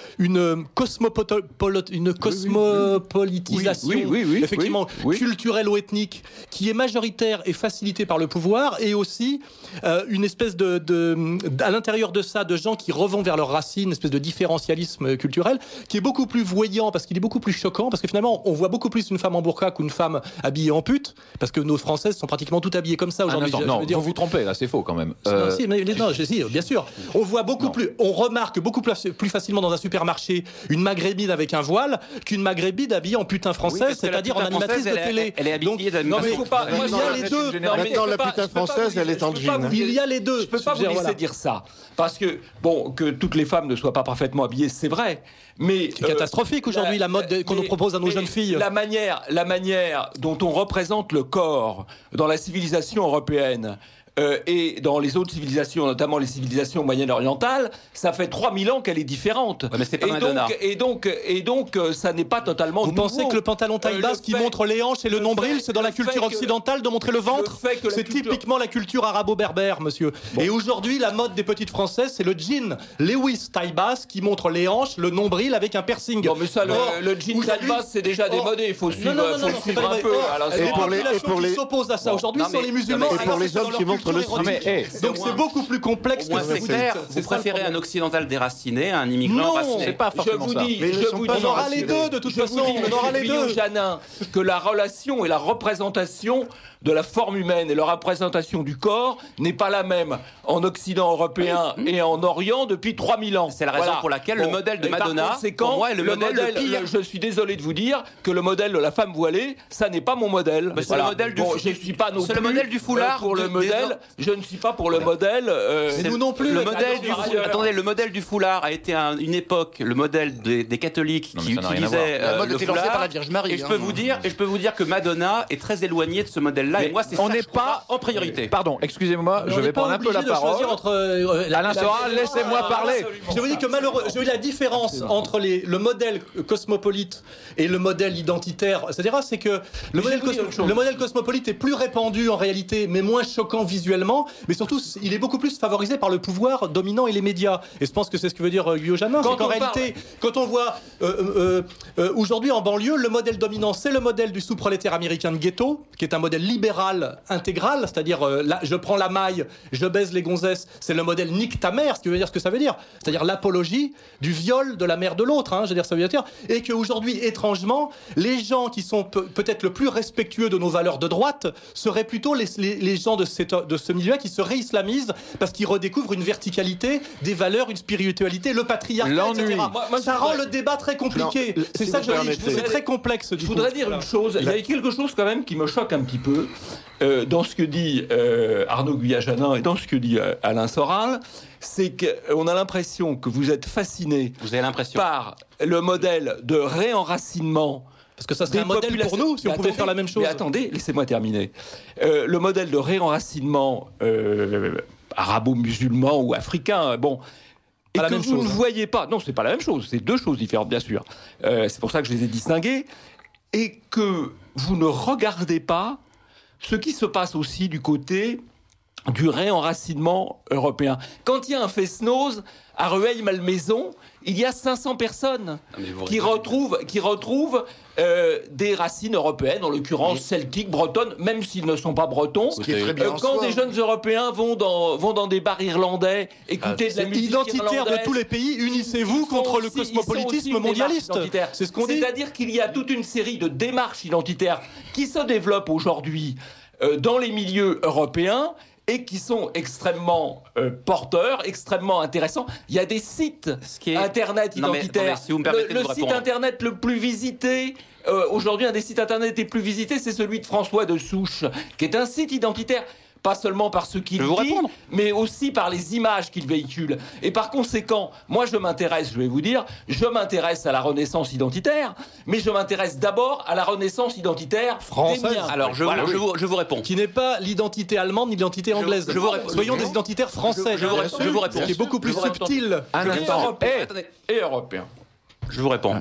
une cosmopoto- polo- une cosmopolitisation, Oui, oui, oui, oui, effectivement oui. culturelle ou ethnique, qui est majoritaire et facilitée par le pouvoir, et aussi euh, une espèce de, de, à l'intérieur de ça, de gens qui revont vers leurs racines, une espèce de différentialisme culturel, qui est beaucoup plus voyant, parce qu'il est beaucoup plus choquant, parce que finalement, on voit beaucoup plus une femme en burqa qu'une femme habillée en pute, parce que nos Françaises sont pratiquement toutes habillées comme ça Un aujourd'hui. instant, Je- je non, veux dire, vous vous trompez là, c'est faux quand même. non, Euh, si, mais, non, je, si, bien sûr. On voit beaucoup Non. plus, on remarque beaucoup plus, plus facilement dans dans un supermarché une maghrébine avec un voile qu'une maghrébine habillée en putain française, Oui, c'est-à-dire en animatrice de télé. Elle est habillée de la même non, mais façon. faut pas, il y a les deux. Maintenant, la putain française, elle est en jean. Il y a les deux. Je peux pas vous laisser voilà. dire ça. Parce que, bon, que toutes les femmes ne soient pas parfaitement habillées, c'est vrai. Mais c'est catastrophique euh, aujourd'hui, la, la mode qu'on nous propose à nos jeunes filles. La manière, la manière dont on représente le corps dans la civilisation européenne, Euh, et dans les autres civilisations, notamment les civilisations moyen-orientales, ça fait trois mille ans qu'elle est différente. Ouais, mais c'est pas et, Madonna. donc, et donc, et donc, euh, ça n'est pas totalement Vous nouveau. pensez que le pantalon taille basse euh, qui fait, montre les hanches et le, le nombril, c'est dans la culture occidentale de montrer le ventre? le C'est culture... typiquement la culture arabo-berbère, monsieur. Bon. Et aujourd'hui, la mode des petites françaises, c'est le jean Lewis taille basse qui montre les hanches, le nombril avec un piercing. Non, mais ça, le, Or, le jean taille basse, c'est déjà démodé. Il faut suivre, non, non, non, faut non, suivre non, un peu. Or, et pour les, et pour les... qui s'opposent à ça aujourd'hui bon, sont mais, les musulmans. Et pour les hommes qui montrent le sexe. Donc c'est beaucoup plus complexe que c'est clair. Vous préférez un occidental déraciné à un immigrant raciné? C'est pas forcément je vous ça. dis, mais je vous dis, on aura les deux de toute je façon. Vous dis, on aura les deux. Janin, que la relation et la représentation de la forme humaine et la représentation du corps n'est pas la même en Occident européen oui. et en Orient depuis trois mille ans. C'est la raison voilà. pour laquelle bon. le modèle de et Madonna, pour moi, est le, le modèle, modèle le pire. Le, je suis désolé de vous dire que le modèle de la femme voilée, ça n'est pas mon modèle. C'est voilà. le modèle du. Bon, je suis pas non C'est plus le modèle du foulard. Pour le modèle, je ne suis pas pour le modèle. Euh, nous non plus. Le modèle du attendez, le modèle du foulard a été à une époque le modèle des, des catholiques non, qui utilisaient euh, le foulard. Par la Vierge Marie. Et je peux vous dire, et je peux vous dire que Madonna est très éloignée de ce modèle-là. Et moi, c'est on n'est pas en priorité. Pardon, excusez-moi, je vais prendre un peu la parole. Entre, euh, Alain Soral, laissez-moi ah, parler. Je vous dis que malheureux, je veux dire la différence entre les, le modèle cosmopolite et le modèle identitaire, c'est-à-dire c'est que le modèle, cosmo, le modèle cosmopolite est plus répandu en réalité, mais moins choquant visuellement, mais surtout il est beaucoup plus favorisé par le pouvoir dominant et les médias. Et je pense que c'est ce que veut dire Guyot Janin, c'est qu'en réalité, parle... quand on voit euh, euh, euh, aujourd'hui en banlieue, le modèle dominant, c'est le modèle du sous-prolétaire américain de ghetto, qui est un modèle libéral intégral, c'est-à-dire euh, là, je prends la maille, je baise les gonzesses, c'est le modèle nique ta mère, ce qui veut dire ce que ça veut dire, c'est-à-dire l'apologie du viol de la mère de l'autre, hein, je veux dire ça veut dire, et qu'aujourd'hui, étrangement, les gens qui sont pe- peut-être le plus respectueux de nos valeurs de droite seraient plutôt les, les, les gens de, cette, de ce milieu qui se réislamisent parce qu'ils redécouvrent une verticalité, des valeurs, une spiritualité, le patriarcat, l'ennui. et cetera. Moi, moi, ça rend le débat très compliqué. Non, c'est si ça que je dis, c'est très complexe. Du je coup. voudrais dire une chose, il y a quelque chose quand même qui me choque un petit peu euh, dans ce que dit euh, Arnaud Guyot-Janin et dans ce que dit euh, Alain Soral, c'est qu'on a l'impression que vous êtes fasciné vous avez l'impression. par le modèle de réenracinement. Parce que ça serait un modèle pour nous, si on pouvait faire la même chose. Mais attendez, laissez-moi terminer. Euh, le modèle de réenracinement euh, arabo-musulman ou africain, bon... Et pas que la même vous chose, ne hein. voyez pas... Non, c'est pas la même chose, c'est deux choses différentes, bien sûr. Euh, c'est pour ça que je les ai distinguées. Et que vous ne regardez pas ce qui se passe aussi du côté du réenracinement européen. Quand il y a un Fest-Noz à Rueil-Malmaison, il y a cinq cents personnes qui retrouvent, qui retrouvent euh, des racines européennes, en l'occurrence celtiques, bretonnes, même s'ils ne sont pas bretons. Ce qui est très bien Euh, en quand soi. des jeunes Européens vont dans, vont dans des bars irlandais, écouter Ah, de la musique identitaire irlandaise, de tous les pays, unissez-vous ils contre sont le aussi- ils sont cosmopolitisme aussi une mondialiste. démarche identitaire. C'est ce qu'on dit. C'est-à-dire qu'il y a toute une série de démarches identitaires qui se développent aujourd'hui euh, dans les milieux européens et qui sont extrêmement euh, porteurs, extrêmement intéressants. Il y a des sites Ce qui est- internet Non, mais identitaires. attendez, si vous me permettez le de le vous site répondre. internet le plus visité, euh, aujourd'hui un des sites internet les plus visités, c'est celui de François de Souche, qui est un site identitaire. Pas seulement par ce qu'il Je vais vous dit, répondre. mais aussi par les images qu'il véhicule. Et par conséquent, moi je m'intéresse, je vais vous dire, je m'intéresse à la renaissance identitaire, mais je m'intéresse d'abord à la renaissance identitaire Française. des miens. Alors, je, Voilà, je, oui. vous, je vous réponds. Qui n'est pas l'identité allemande ni l'identité anglaise. je vous réponds. Soyons des identitaires français. Je vous réponds. Je vous réponds. Ce qui est beaucoup plus Je vous réponds. subtil. Un Et instant. européen. Eh, Attendez. Et européen. Je vous réponds.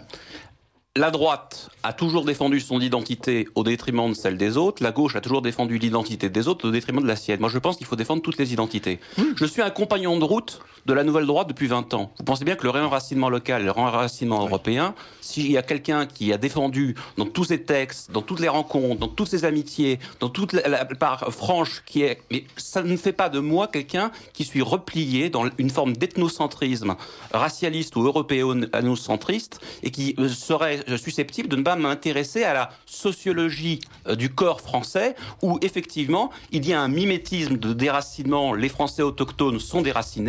La droite a toujours défendu son identité au détriment de celle des autres. La gauche a toujours défendu l'identité des autres au détriment de la sienne. Moi, je pense qu'il faut défendre toutes les identités. Je suis un compagnon de route de la nouvelle droite depuis vingt ans. Vous pensez bien que le réenracinement local et le réenracinement européen, s'il y a quelqu'un qui a défendu dans tous ses textes, dans toutes les rencontres, dans toutes ses amitiés, dans toute la, la part franche qui est... Mais ça ne fait pas de moi quelqu'un qui suis replié dans une forme d'ethnocentrisme racialiste ou européano-centriste et qui euh, serait susceptible de ne pas m'intéresser à la sociologie euh, du corps français où effectivement il y a un mimétisme de déracinement. Les Français autochtones sont déracinés, les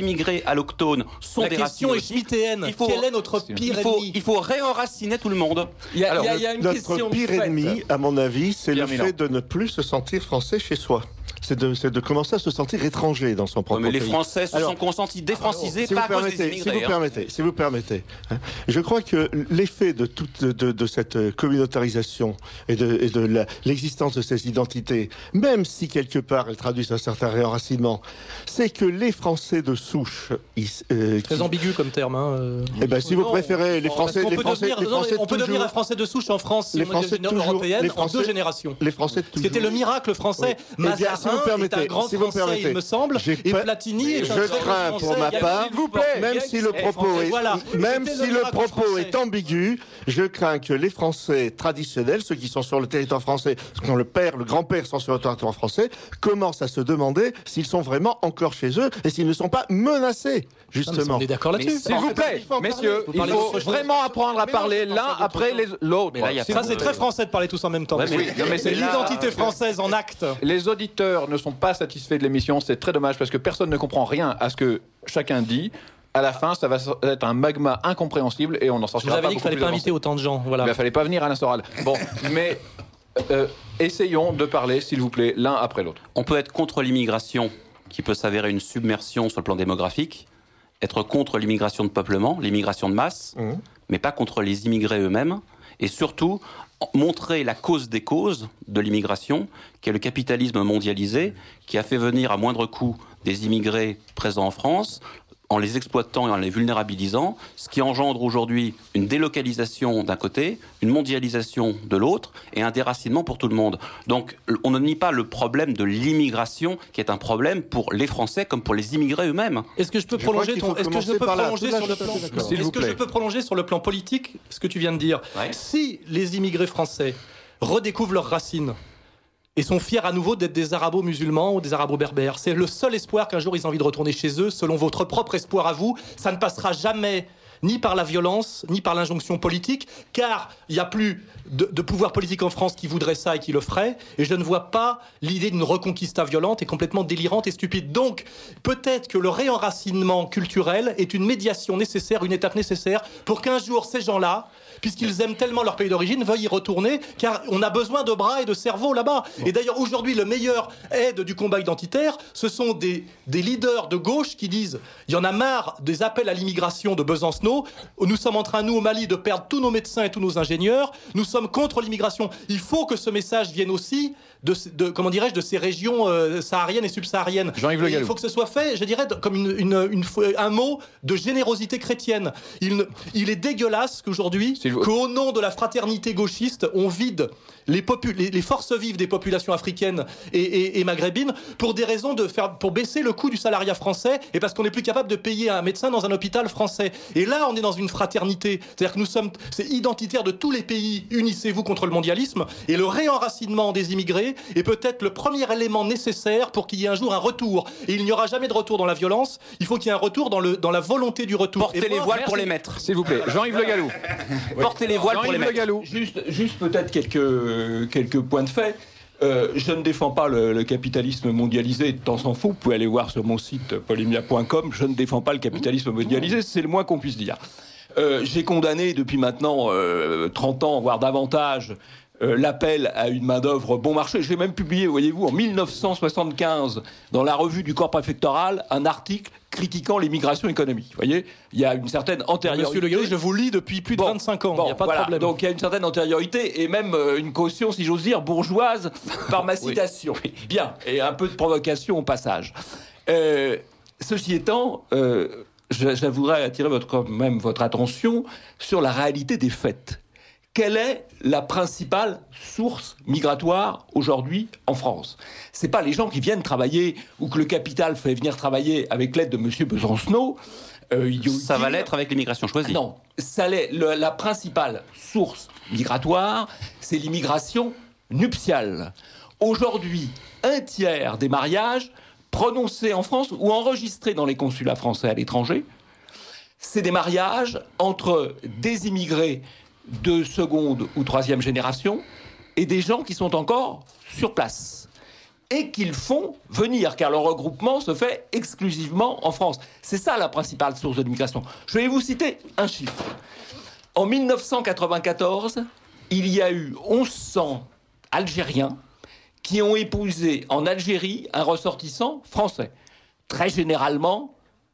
immigrés allochtones sont La des question racines est schmittéenne. Il faut- Quel est notre il pire faut, ennemi il faut réenraciner tout le monde. Il y a, Alors, il y a- il y a une Notre question pire faite. ennemi, à mon avis, c'est le Pierre Milan. fait de ne plus se sentir français chez soi. C'est de, c'est de commencer à se sentir étranger dans son propre Mais les pays. Français se Alors, sont consentis défrancisés, si pas vous à cause des permettez, si immigrés. vous hein. permettez, si vous permettez, hein, je crois que l'effet de toute de, de cette communautarisation et de, et de la- l'existence de ces identités, même si quelque part elles traduisent un certain réenracinement, c'est que les Français de souche, ils, euh, Très qui- ambigu comme terme. Hein. euh. eh ben, si vous Non, préférez les parce Français, qu'on les peut Français, devenir- les non, Français on peut toujours, devenir un Français de souche en France si Les on est Français dans l'Union toujours, européenne les en Français- deux générations. les Français Ce qui était le toujours. miracle français. Oui. Eh bien, si vous Mazarin permettez, est un grand si vous Français, permettez, il me semble, j'ai et pas- Platini est un Je très grand crains pour Français. ma Il y a- part, s'il vous plaît, même si le eh, propos est, voilà. même C'était si le le miracle propos français. est ambigu, je crains que les Français traditionnels, ceux qui sont sur le territoire français, quand le père, le grand-père sont sur le territoire français, commencent à se demander s'ils sont vraiment encore chez eux et s'ils ne sont pas menacés, Non, mais justement. on est d'accord là-dessus. S'il vous plaît, Il faut en parler. messieurs, Vous il parlez faut d'autre chose. vraiment apprendre à Mais non, parler je peux l'un parler d'autre après les- chose. l'autre. Mais là, il y a S'il Ça, vous c'est plaît. très français de parler tous en même temps. Ouais, mais- Oui, non, mais C'est c'est là- l'identité française en acte. Les auditeurs ne sont pas satisfaits de l'émission, c'est très dommage parce que personne ne comprend rien à ce que chacun dit. À la fin, ça va être un magma incompréhensible et on n'en Je sortira vous pas avais dit qu'il beaucoup fallait plus pas avancé. inviter autant de gens. Voilà. Il ne fallait pas venir à l'instoral. Bon, mais euh, essayons de parler, s'il vous plaît, l'un après l'autre. On peut être contre l'immigration, qui peut s'avérer une submersion sur le plan démographique, être contre l'immigration de peuplement, l'immigration de masse, Mmh. mais pas contre les immigrés eux-mêmes, et surtout montrer la cause des causes de l'immigration, qui est le capitalisme mondialisé, qui a fait venir à moindre coût des immigrés présents en France, en les exploitant et en les vulnérabilisant, ce qui engendre aujourd'hui une délocalisation d'un côté, une mondialisation de l'autre, et un déracinement pour tout le monde. Donc on ne nie pas le problème de l'immigration, qui est un problème pour les Français comme pour les immigrés eux-mêmes. Est-ce que je peux Je crois prolonger qu'il ton faut Est-ce que je commencer peux par là. prolonger Tout à sur le fait plan d'accord. S'il Est-ce vous que je plaît. peux prolonger sur le plan politique ce que tu viens de dire? Ouais. Si les immigrés français redécouvrent leurs racines et sont fiers à nouveau d'être des arabo-musulmans ou des arabo-berbères, c'est le seul espoir qu'un jour ils ont envie de retourner chez eux, selon votre propre espoir à vous. Ça ne passera jamais ni par la violence, ni par l'injonction politique, car il n'y a plus de, de pouvoir politique en France qui voudrait ça et qui le ferait, et je ne vois pas l'idée d'une reconquista violente est complètement délirante et stupide. Donc, peut-être que le réenracinement culturel est une médiation nécessaire, une étape nécessaire, pour qu'un jour, ces gens-là, puisqu'ils aiment tellement leur pays d'origine, veuillent y retourner, car on a besoin de bras et de cerveaux là-bas. Et d'ailleurs, aujourd'hui, le meilleur aide du combat identitaire, ce sont des, des leaders de gauche qui disent « il y en a marre des appels à l'immigration de Besancenot, nous sommes en train, nous, au Mali, de perdre tous nos médecins et tous nos ingénieurs, nous sommes contre l'immigration. Il faut que ce message vienne aussi de, de comment dirais-je, de ces régions euh, sahariennes et subsahariennes. Jean-Yves Le Et Gallou. il faut que ce soit fait, je dirais, comme une, une, une, un mot de générosité chrétienne. Il, ne- il est dégueulasse qu'aujourd'hui, S'il vous- qu'au nom de la fraternité gauchiste, on vide les, popu- les, les forces vives des populations africaines et, et, et maghrébines pour des raisons de faire, pour baisser le coût du salariat français et parce qu'on n'est plus capable de payer un médecin dans un hôpital français. Et là, on est dans une fraternité. C'est-à-dire que nous sommes, c'est identitaire de tous les pays. Unissez-vous contre le mondialisme. Et le réenracinement des immigrés est peut-être le premier élément nécessaire pour qu'il y ait un jour un retour. Et il n'y aura jamais de retour dans la violence. Il faut qu'il y ait un retour dans, le, dans la volonté du retour. Portez Et les moi, voiles merci. pour les mettre. S'il vous plaît, Jean-Yves Le Gallou. Portez les voiles pour les Jean-Yves Le mettre. Gallou. Juste, juste peut-être quelques, quelques points de fait. Euh, je ne défends pas le, le capitalisme mondialisé, de temps s'en fout. Vous pouvez aller voir sur mon site polimia point com. Je ne défends pas le capitalisme mondialisé, c'est le moins qu'on puisse dire. Euh, j'ai condamné depuis maintenant euh, trente ans, voire davantage, euh, l'appel à une main-d'œuvre bon marché. J'ai même publié, voyez-vous, en mille neuf cent soixante-quinze, dans la revue du corps préfectoral, un article critiquant l'immigration économique. Vous voyez, il y a une certaine antériorité. Monsieur Le Gallou, je vous lis depuis plus de Bon, vingt-cinq ans. Il bon, n'y a pas voilà. de problème. Donc il y a une certaine antériorité et même euh, une caution, si j'ose dire, bourgeoise par ma citation. Bien, et un peu de provocation au passage. Euh, ceci étant, euh, je, je voudrais attirer votre, quand même votre attention sur la réalité des faits. Quelle est la principale source migratoire aujourd'hui en France? C'est pas les gens qui viennent travailler ou que le capital fait venir travailler avec l'aide de Monsieur Besancenot. Euh, idiot Ça va utile. l'être avec l'immigration choisie. Non, ça l'est. Le- la principale source migratoire, c'est l'immigration nuptiale. Aujourd'hui, un tiers des mariages prononcés en France ou enregistrés dans les consulats français à l'étranger, c'est des mariages entre des immigrés de seconde ou troisième génération et des gens qui sont encore sur place. et qu'ils font venir, car le regroupement se fait exclusivement en France. C'est ça la principale source de l'immigration. Je vais vous citer un chiffre. En mille neuf cent quatre-vingt-quatorze, il y a eu mille cent Algériens qui ont épousé en Algérie un ressortissant français. Très généralement,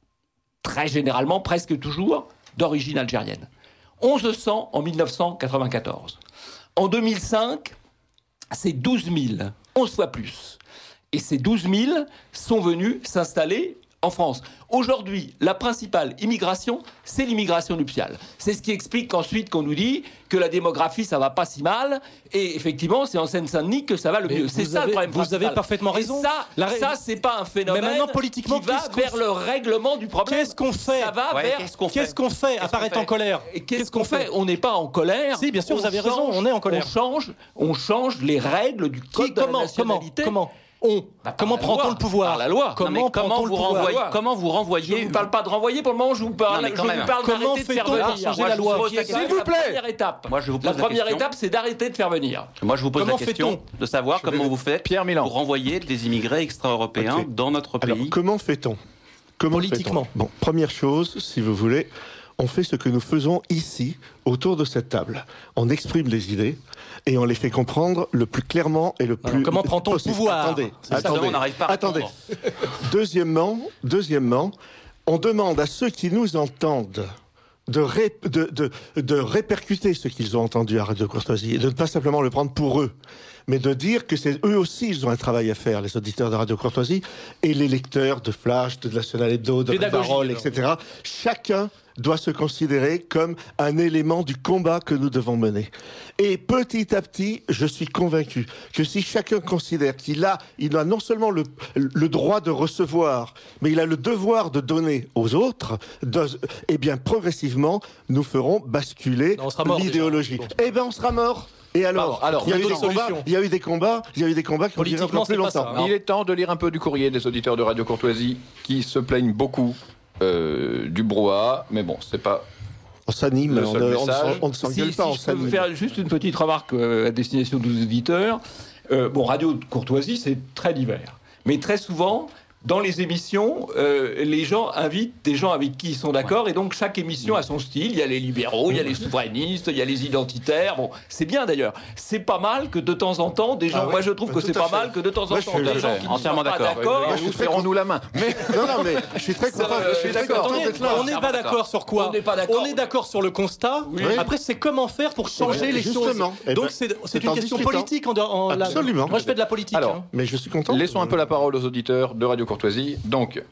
très généralement, presque toujours, d'origine algérienne. mille cent en mille neuf cent quatre-vingt-quatorze. En deux mille cinq, c'est douze mille, onze fois plus. Et ces douze mille sont venus s'installer en France. Aujourd'hui, la principale immigration, c'est l'immigration nuptiale. C'est ce qui explique qu'ensuite qu'on nous dit que la démographie, ça va pas si mal. Et effectivement, c'est en Seine-Saint-Denis que ça va le Mais mieux. C'est ça avez, le problème Vous principal. avez parfaitement raison. Et ça, La ré... ça c'est pas un phénomène Mais maintenant, politiquement, qui va vers le règlement du problème. Qu'est-ce qu'on fait Ça va ouais, vers... Qu'est-ce qu'on fait, Qu'est-ce qu'on fait à part être en colère? Qu'est-ce, Qu'est-ce qu'on fait, fait On n'est pas en colère. Si, bien sûr, on vous avez change, raison, on est en colère. On change, on change les règles du code Qui, de comment, la nationalité. Comment, comment On. Bah, comment prend-on le pouvoir? Par la loi. Comment, non, comment prend-on vous le pouvoir renvoyez loi. Comment vous renvoyez Je ne vous parle pas de renvoyer pour le moment, je vous parle, Non, mais quand je même. vous parle Comment d'arrêter de faire fait-on pour venir. changer Moi, la je loi vous pose la S'il question. vous plaît. La première étape. Moi, je vous pose la la première question. étape, c'est d'arrêter de faire venir. Moi, je vous pose Comment la question fait-on de savoir Je comment vais- vous faites Pierre Milan. pour renvoyer des immigrés extra-européens Ok. dans notre Alors, pays. comment fait-on Comment Politiquement. fait-on Bon, première chose, si vous voulez, on fait ce que nous faisons ici, autour de cette table. On exprime les idées et on les fait comprendre le plus clairement et le plus Alors, comment prend-on le possible. pouvoir Attendez, C'est ça, attendez, on n'arrive pas à attendez. répondre. Deuxièmement, deuxièmement, on demande à ceux qui nous entendent de, ré, de, de, de répercuter ce qu'ils ont entendu à Radio Courtoisie et de ne pas simplement le prendre pour eux, mais de dire que c'est eux aussi, ils ont un travail à faire, les auditeurs de Radio Courtoisie et les lecteurs de Flash, de National Hebdo, de Pédagogie, Parole, alors. et cetera. Chacun doit se considérer comme un élément du combat que nous devons mener. Et petit à petit, je suis convaincu que si chacun considère qu'il a, il a non seulement le, le droit de recevoir, mais il a le devoir de donner aux autres, de, eh bien, progressivement, nous ferons basculer Non, on sera mort l'idéologie. déjà. Eh bien, on sera mort. Et alors, Pardon, alors, il y a eu il y a des d'autres combats, solutions. il y a eu des combats, il y a eu des combats qui ont duré Politiquement, encore plus c'est pas longtemps. ça. Il est temps de lire un peu du courrier des auditeurs de Radio Courtoisie qui se plaignent beaucoup euh, du brouhaha, mais bon, c'est pas... On s'anime, Le on, seul ne- on ne message. s'en- on ne s'engueule Si, pas, si on je peux vous s'anime. faire juste une petite remarque euh, à destination de nos auditeurs. Euh, bon, Radio Courtoisie, c'est très divers. Mais très souvent, dans les émissions, euh, les gens invitent des gens avec qui ils sont d'accord, et donc chaque émission a son style. Il y a les libéraux, il y a les souverainistes, il y a les identitaires. Bon, c'est bien d'ailleurs. C'est pas mal que de temps en temps, des gens. Ah oui, moi, je trouve que tout c'est à pas fait. mal que de temps en Moi, je temps, suis des gens qui ne sont entièrement pas d'accord. d'accord. Moi, je suis Nous très serrons-nous la main. Mais Non, non, mais je suis très content. Ça, je suis euh, très d'accord. content On est- d'être là. on n'est pas d'accord sur quoi On n'est pas d'accord. On est d'accord sur le constat. Oui. Après, c'est comment faire pour changer Ouais, les justement. choses. Eh Donc, ben, c'est c'est c'est une en question discutant. politique. En, en, la- Absolument. Moi, je fais de la politique. Alors, hein. Mais je suis content. laissons un peu la parole aux auditeurs de Radio Courtoisie. Donc,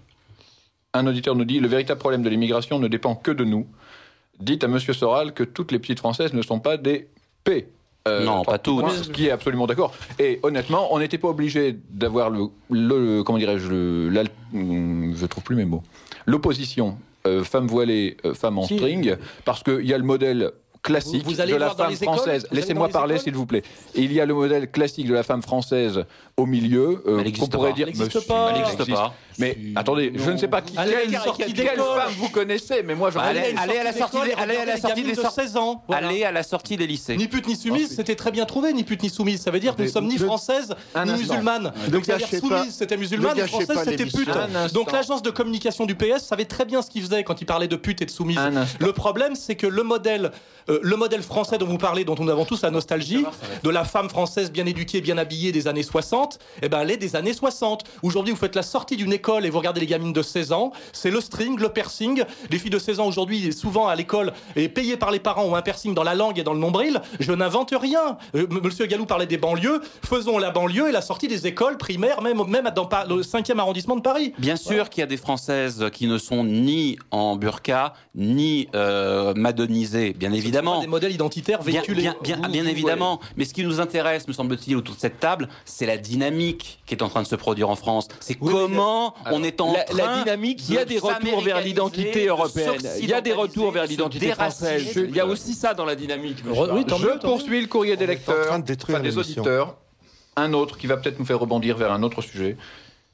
un auditeur nous dit « Le véritable problème de l'immigration ne dépend que de nous. Dites à Monsieur Soral que toutes les petites Françaises ne sont pas des P. » Euh, Non, trois pas toutes. points, Ce qui est absolument d'accord. Et honnêtement, on n'était pas obligé d'avoir le, le, comment dirais-je, le, la, je trouve plus mes mots, l'opposition euh, femme voilée, euh, femme en Si. string, parce qu'il y a le modèle classique Vous- vous allez de la voir dans femme les écoles française. Vous allez Laissez-moi dans les parler, écoles s'il vous plaît. Et il y a le modèle classique de la femme française au milieu, euh, Elle existe qu'on pourrait pas. dire. Elle existe Monsieur, pas. Elle elle n'existe existe. pas. Mais attendez, je ne sais pas qui, Allez à quelle, une sortie quelle d'école. femme vous connaissez, mais moi je Bah, allez, Une allez à la sortie d'école, des- allez à la regardez les sortie gamines des de sor- seize ans. Voilà. Allez à la sortie des lycées. Ni pute ni soumise, c'était très bien trouvé, ni pute ni soumise. Ça veut dire que nous Mais sommes ni ne- françaises un ni instant. musulmanes. Ne Donc c'est-à-dire gâchez pas- soumise, c'était musulmane, ne et gâchez française, pas c'était l'émission. pute. Un instant. Donc l'agence de communication du P S savait très bien ce qu'il faisait quand il parlait de pute et de soumise. Un instant. Le problème, c'est que le modèle, euh, le modèle français dont vous parlez, dont nous avons tous la nostalgie, de la femme française bien éduquée, bien habillée des années soixante, eh ben elle est des années soixante. Aujourd'hui, vous faites la sortie d'une école et vous regardez les gamines de seize ans, c'est le string, le piercing. Les filles de seize ans aujourd'hui, souvent à l'école, et payées par les parents, ont un piercing dans la langue et dans le nombril. Je n'invente rien. Euh, M- Monsieur Gallou parlait des banlieues. Faisons la banlieue et la sortie des écoles primaires, même, même dans Pa- le cinquième arrondissement de Paris. Bien sûr qu'il y a des Françaises qui ne sont ni en burqa, ni euh, madonisées, bien évidemment. Des modèles identitaires Bien, véhiculés. bien, bien, bien évidemment. Mais ce qui nous intéresse, me semble-t-il, autour de cette table, c'est la dynamique qui est en train de se produire en France. C'est Oui, comment Alors, on est en la, train la dynamique, il y a de des retours vers l'identité s'américaniser, de européenne. Il y a des retours vers s'occidentaliser, l'identité se française. déraciser. Il y a aussi ça dans la dynamique. monsieur Re- oui, Barré. tant Je mieux, tant mieux. poursuis le courrier des On est en lecteurs, train de détruire enfin, des l'émission. auditeurs. Un autre qui va peut-être nous faire rebondir vers un autre sujet.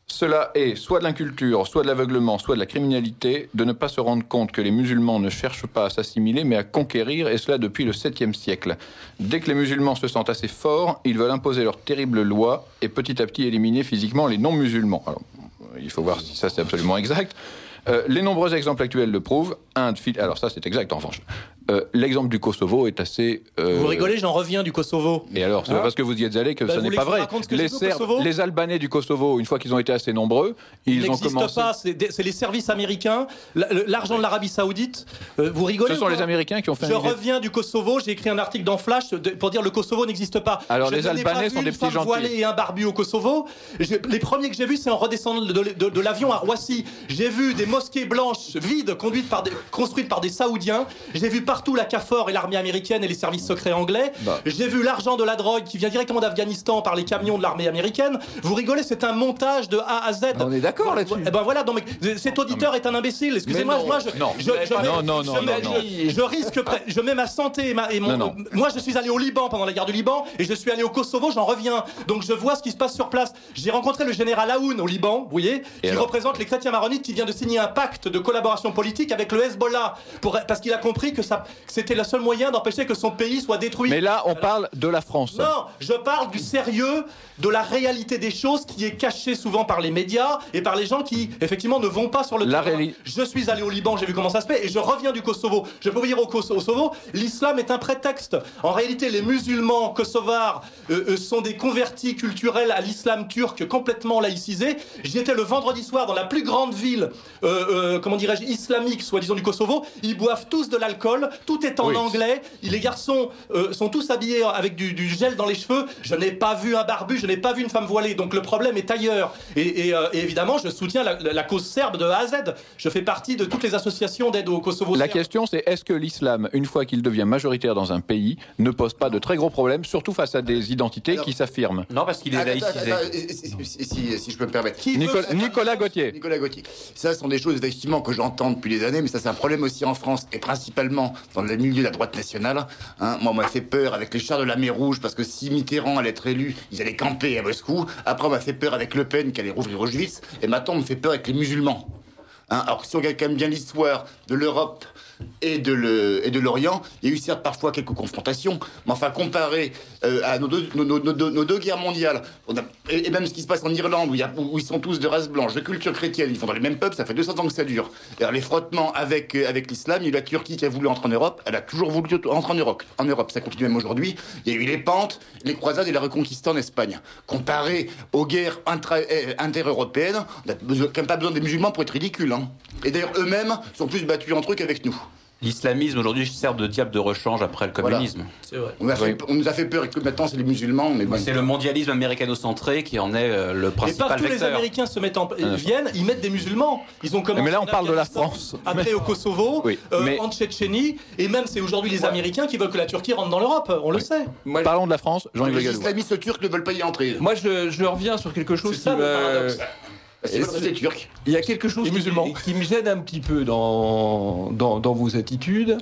Cela est soit de l'inculture, soit de l'aveuglement, soit de la criminalité, de ne pas se rendre compte que les musulmans ne cherchent pas à s'assimiler, mais à conquérir, et cela depuis le septième siècle. Dès que les musulmans se sentent assez forts, ils veulent imposer leurs terribles lois et petit à petit éliminer physiquement les non-musulmans. Alors, il faut voir si ça c'est absolument exact. Euh, les nombreux exemples actuels le prouvent. Inde, Phil... Alors ça, c'est exact en revanche. Euh, l'exemple du Kosovo est assez... Euh... Vous rigolez, j'en reviens du Kosovo. Et alors, c'est Hein pas parce que vous y êtes allé que Bah, ça vous n'est voulez pas que je vrai. vous raconte ce que Les, j'ai vu au Serbes, Kosovo les Albanais du Kosovo, une fois qu'ils ont été assez nombreux, ils Il ont n'existe commencé... pas, c'est, des- c'est les services américains, la- le- l'argent de l'Arabie Saoudite. Euh, vous rigolez Ce sont ou les pas Américains qui ont fait Je un... reviens du Kosovo, j'ai écrit un article dans Flash de- pour dire le Kosovo n'existe pas. Alors, Je les n'ai Albanais pas vu sont des une petits femme gentils. voilée et un barbu au Kosovo. Je- les premiers que j'ai vus, c'est en redescendant de, de- de- de l'avion à Roissy. J'ai vu des mosquées blanches vides conduites par des, construites par des Saoudiens. J'ai vu partout la C A F O R et l'armée américaine et les services secrets anglais. Bah. J'ai vu l'argent de la drogue qui vient directement d'Afghanistan par les camions de l'armée américaine. Vous rigolez, c'est un montage de A à Z. On est d'accord là-dessus. Eh ben voilà, non, mais cet auditeur est un imbécile. Excusez-moi, Mais non, moi je, non. je, je mets- Non, non, non, je mets- non, je- je risque, près- je mets ma santé et, ma, et mon. Non, non. Moi, je suis allé au Liban pendant la guerre du Liban et je suis allé au Kosovo. J'en reviens, donc je vois ce qui se passe sur place. J'ai rencontré le général Aoun au Liban, vous voyez, qui alors représente les chrétiens maronites, qui vient de signer un pacte de collaboration politique avec le Hezbollah, pour, parce qu'il a compris que ça, que c'était le seul moyen d'empêcher que son pays soit détruit. Mais là, on parle de la France. Non, je parle du sérieux, de la réalité des choses qui est cachée souvent par les médias et par les gens qui, effectivement, ne vont pas sur le La terrain. réali- Je suis allé au Liban, j'ai vu comment ça se fait, et je reviens du Kosovo. Je peux vous dire au Kosovo, l'islam est un prétexte. En réalité, les musulmans kosovars euh, euh, sont des convertis culturels à l'islam turc complètement laïcisés. J'y étais le vendredi soir dans la plus grande ville, euh, euh, comment dirais-je, islamique, soi-disant du Kosovo. Ils boivent tous de l'alcool, tout est en Oui. anglais. Les garçons euh, sont tous habillés avec du, du gel dans les cheveux. Je n'ai pas vu un barbu, je n'ai pas vu une femme voilée. Donc le problème est ailleurs. Et, et, euh, et évidemment, je soutiens la, la- la cause serbe de A à Z. Je fais partie de toutes les associations d'aide au Kosovo. La serbe. question, c'est est-ce que l'islam, une fois qu'il devient majoritaire dans un pays, ne pose pas de très gros problèmes, surtout face à des identités Alors- qui s'affirment? Non, parce qu'il est Attends, laïcisé. attends, attends, si, si- si- si je peux me permettre. Qui veut Nicolas, faire- Nicolas Gauthier. Nicolas Gauthier. Ça, ce sont des choses effectivement que j'entends depuis des années, mais ça, c'est un problème aussi en France et principalement dans le milieu de la droite nationale. Hein, moi, on m'a fait peur avec les chars de la mer Rouge parce que si Mitterrand allait être élu, ils allaient camper à Moscou. Après, on m'a fait peur avec Le Pen qui allait rouvrir Auschwitz. Et maintenant, on me fait peur avec les musulmans. Hein, alors que si on regarde quand même bien l'histoire de l'Europe et de le- et de l'Orient, il y a eu certes parfois quelques confrontations, mais enfin comparé euh, à nos deux, nos, nos- nos deux- nos deux guerres mondiales, on a- et, et même ce qui se passe en Irlande où, il y a- où ils sont tous de race blanche, de culture chrétienne, ils font dans les mêmes peuples, ça fait deux cents ans que ça dure. Et alors les frottements avec, euh, avec l'islam, il y a eu la Turquie qui a voulu entrer en Europe, elle a toujours voulu entrer en Europe, en Europe, ça continue même aujourd'hui. Il y a eu les pentes, les croisades et la reconquista en Espagne. Comparé aux guerres intra- euh, inter-européennes, on n'a besoin- quand même pas besoin des musulmans pour être ridicules. Hein. Et d'ailleurs eux-mêmes sont plus battus entre eux qu'avec nous. L'islamisme aujourd'hui sert de diable de rechange après le communisme. C'est vrai. On, a fait- on nous a fait peur et que maintenant c'est les musulmans, mais bon. C'est le mondialisme américano-centré qui en est euh, le Et principal partout les vecteur. Américains se mettent en viennent, ils mettent des musulmans. Ils ont commencé Mais là, on en parle de la Afghanistan, France. après au Kosovo, Oui, euh, mais- en Tchétchénie, et même c'est aujourd'hui les Américains qui veulent que la Turquie rentre dans l'Europe. On le sait. Moi, Parlons de la France, Jean-Yves Le Les Gallou. islamistes turcs ne veulent pas y entrer. moi, je, je reviens sur quelque chose C'est qui ça, le me... paradoxe. C'est parce que c'est turc. Il y a quelque chose Les qui, musulmans. qui me gêne un petit peu dans, dans, dans vos attitudes.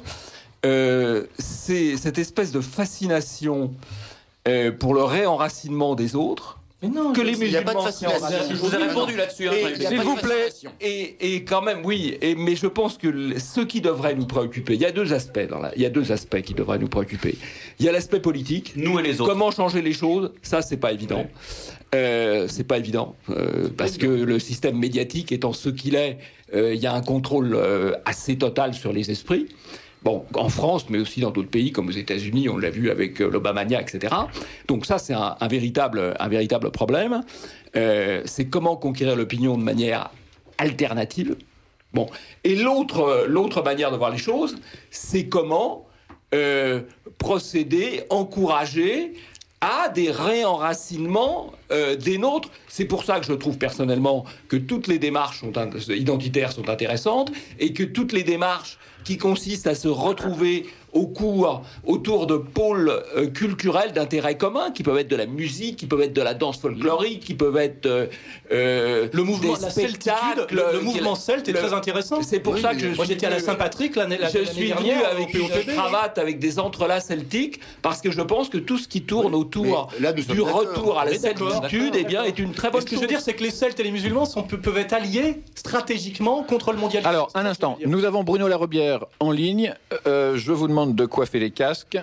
Euh, c'est cette espèce de fascination euh, pour le réenracinement des autres. Mais non, Que je- les Il n'y a pas de musulmans fascination. Je vous ai répondu là-dessus. hein, Et- Jean-Yves. Il y a S'il pas de vous plaît, fascination. et, et quand même, oui, et, mais je pense que le- ce qui devrait nous préoccuper, il y a deux aspects dans la, il y a deux aspects qui devraient nous préoccuper. Il y a l'aspect politique. Nous et les autres. Comment changer les choses, ça c'est pas évident. Euh, c'est pas évident euh, parce que le système médiatique étant ce qu'il est, euh, il y a un contrôle euh, assez total sur les esprits. Bon, en France, mais aussi dans d'autres pays comme aux États-Unis, on l'a vu avec euh, l'Obamania, et cetera. Donc ça, c'est un, un véritable, un véritable problème. Euh, c'est comment conquérir l'opinion de manière alternative. Bon, et l'autre, l'autre manière de voir les choses, c'est comment euh, procéder, encourager à des réenracinements euh, des nôtres. C'est pour ça que je trouve personnellement que toutes les démarches sont in- identitaires sont intéressantes et que toutes les démarches qui consiste à se retrouver au cours, autour de pôles euh, culturels d'intérêt commun, qui peuvent être de la musique, qui peuvent être de la danse folklorique, qui peuvent être euh, euh, le mouvement, des la spectacles. celtitude, le, le mouvement celte est le, très intéressant. C'est pour oui, ça que je moi suis j'étais à la Saint-Patrick l'année, l'année je suis dernière. venu avec une cravate, avec des entrelacs celtiques, parce que je pense que tout ce qui tourne autour là, du retour à la celtitude, eh bien, est une très bonne chose. Ce que je veux dire, c'est que les Celtes et les musulmans sont, peuvent être alliés stratégiquement contre le mondialisme. Alors, un instant, nous avons Bruno Larebière en ligne. Euh, je vous demande de coiffer les casques.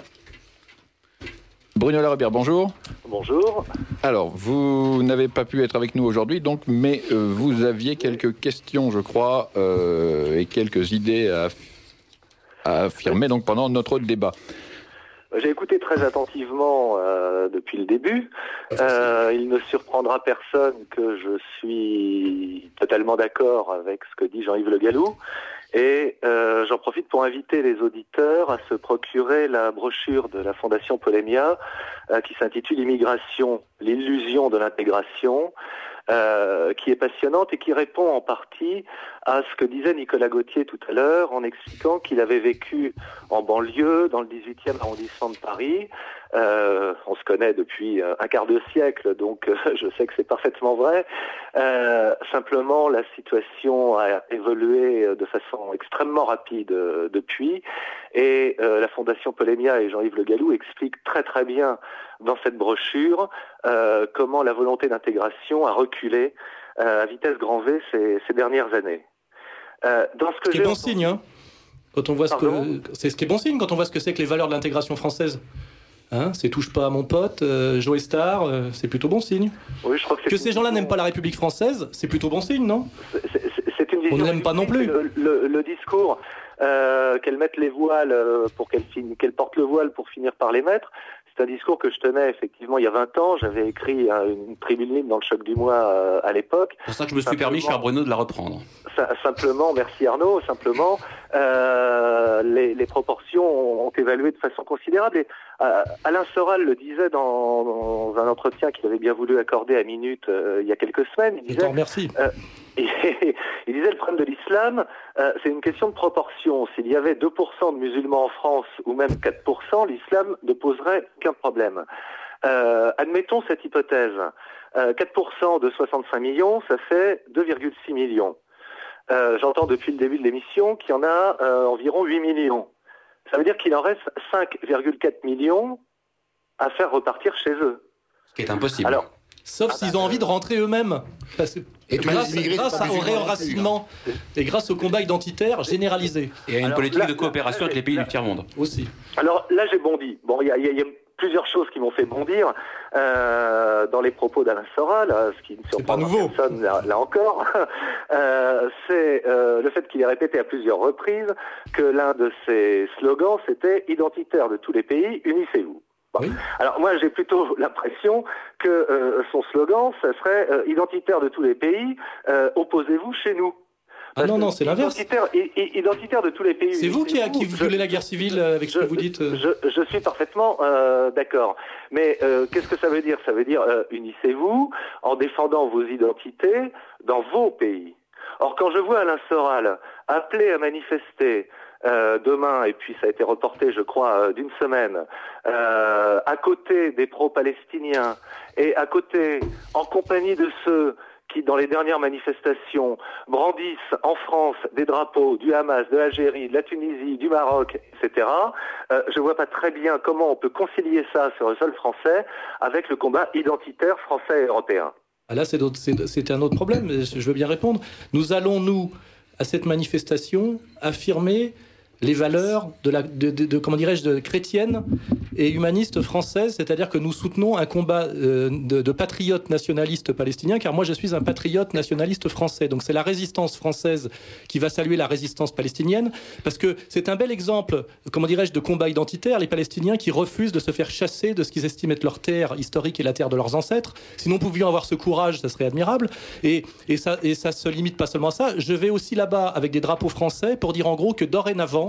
Bruno Larebière, bonjour. Bonjour. Alors, vous n'avez pas pu être avec nous aujourd'hui, donc, mais euh, vous aviez quelques questions, je crois, euh, et quelques idées à, à affirmer donc, pendant notre débat. J'ai écouté très attentivement euh, depuis le début. Euh, il ne surprendra personne que je suis totalement d'accord avec ce que dit Jean-Yves Le Gallou. Et euh, j'en profite pour inviter les auditeurs à se procurer la brochure de la Fondation Pollemia euh, qui s'intitule « Immigration, l'illusion de l'intégration ». Euh, qui est passionnante et qui répond en partie à ce que disait Nicolas Gauthier tout à l'heure en expliquant qu'il avait vécu en banlieue, dans le dix-huitième arrondissement de Paris. Euh, on se connaît depuis un quart de siècle, donc euh, je sais que c'est parfaitement vrai. Euh, simplement, la situation a évolué de façon extrêmement rapide euh, depuis, et euh, la Fondation Pollemia et Jean-Yves Le Gallou expliquent très très bien dans cette brochure euh, comment la volonté d'intégration a reculé euh, à vitesse grand V ces, ces dernières années. Euh, dans ce que ce qui j'ai est bon entendu... signe, hein quand on voit ce Pardon que c'est ce qui est bon signe quand on voit ce que c'est que les valeurs de l'intégration française. Hein, c'est touche pas à mon pote, euh, Joe Star, euh, c'est plutôt bon signe. Oui, je crois que, que ces gens-là n'aiment pas la République française, c'est plutôt bon signe, non? C'est, c'est, c'est une vision. On ne l'aime pas non plus. Le, le, le discours euh, qu'elle mette les voiles pour qu'elle, fin... qu'elle porte le voile pour finir par les mettre. C'est un discours que je tenais effectivement il y a vingt ans. J'avais écrit une tribune libre dans le Choc du Mois euh, à l'époque. C'est pour ça que je me suis permis, cher Bruno, de la reprendre. Simplement, merci Arnaud, simplement, euh, les, les proportions ont évalué de façon considérable. Et, euh, Alain Soral le disait dans, dans un entretien qu'il avait bien voulu accorder à Minute euh, il y a quelques semaines. Il disait, merci. Euh, il, il disait le problème de l'islam, euh, c'est une question de proportion. S'il y avait deux pour cent de musulmans en France ou même quatre pour cent, l'islam ne poserait aucun problème. Euh, admettons cette hypothèse. Euh, quatre pour cent de soixante-cinq millions, ça fait deux virgule six millions. Euh, j'entends depuis le début de l'émission qu'il y en a euh, environ huit millions. Ça veut dire qu'il en reste cinq virgule quatre millions à faire repartir chez eux. Ce qui est impossible. Alors, Sauf ah s'ils bah, ont envie de rentrer eux-mêmes. Parce que et grâce, grâce au réenracinement et grâce au combat identitaire généralisé. Et à une Alors, politique là, de coopération là, avec les pays là, du tiers-monde. Aussi. Alors là, j'ai bondi. Bon, il y a, y, a, y a plusieurs choses qui m'ont fait bondir euh, dans les propos d'Alain Soral, ce qui ne surprend personne là, là encore. euh, c'est euh, le fait qu'il ait répété à plusieurs reprises que l'un de ses slogans, c'était « Identitaire de tous les pays, unissez-vous ». Bon. Oui. Alors moi j'ai plutôt l'impression que euh, son slogan ce serait euh, identitaire de tous les pays, euh, opposez-vous chez nous. Ah non, non, c'est l'inverse. Identitaire, identitaire de tous les pays. C'est vous qui, qui voulez la guerre civile avec ce je, que vous dites. Je, je suis parfaitement euh, d'accord. Mais euh, qu'est-ce que ça veut dire? Ça veut dire euh, unissez-vous en défendant vos identités dans vos pays. Or quand je vois Alain Soral appeler à manifester Euh, demain, et puis ça a été reporté, je crois, euh, d'une semaine, euh, à côté des pro-palestiniens et à côté, en compagnie de ceux qui, dans les dernières manifestations, brandissent en France des drapeaux du Hamas, de l'Algérie, de la Tunisie, du Maroc, et cetera, euh, je vois pas très bien comment on peut concilier ça sur le sol français avec le combat identitaire français et européen. Ah là, c'est, c'est, c'est un autre problème, je veux bien répondre. Nous allons, nous, à cette manifestation, affirmer les valeurs de la, de, de, de comment dirais-je, de chrétiennes et humanistes françaises, c'est-à-dire que nous soutenons un combat euh, de, de patriotes nationalistes palestiniens, car moi je suis un patriote nationaliste français. Donc c'est la résistance française qui va saluer la résistance palestinienne, parce que c'est un bel exemple, comment dirais-je, de combat identitaire, les Palestiniens qui refusent de se faire chasser de ce qu'ils estiment être leur terre historique et la terre de leurs ancêtres. Si nous pouvions avoir ce courage, ça serait admirable. Et, et ça et ça se limite pas seulement à ça. Je vais aussi là-bas avec des drapeaux français pour dire en gros que dorénavant,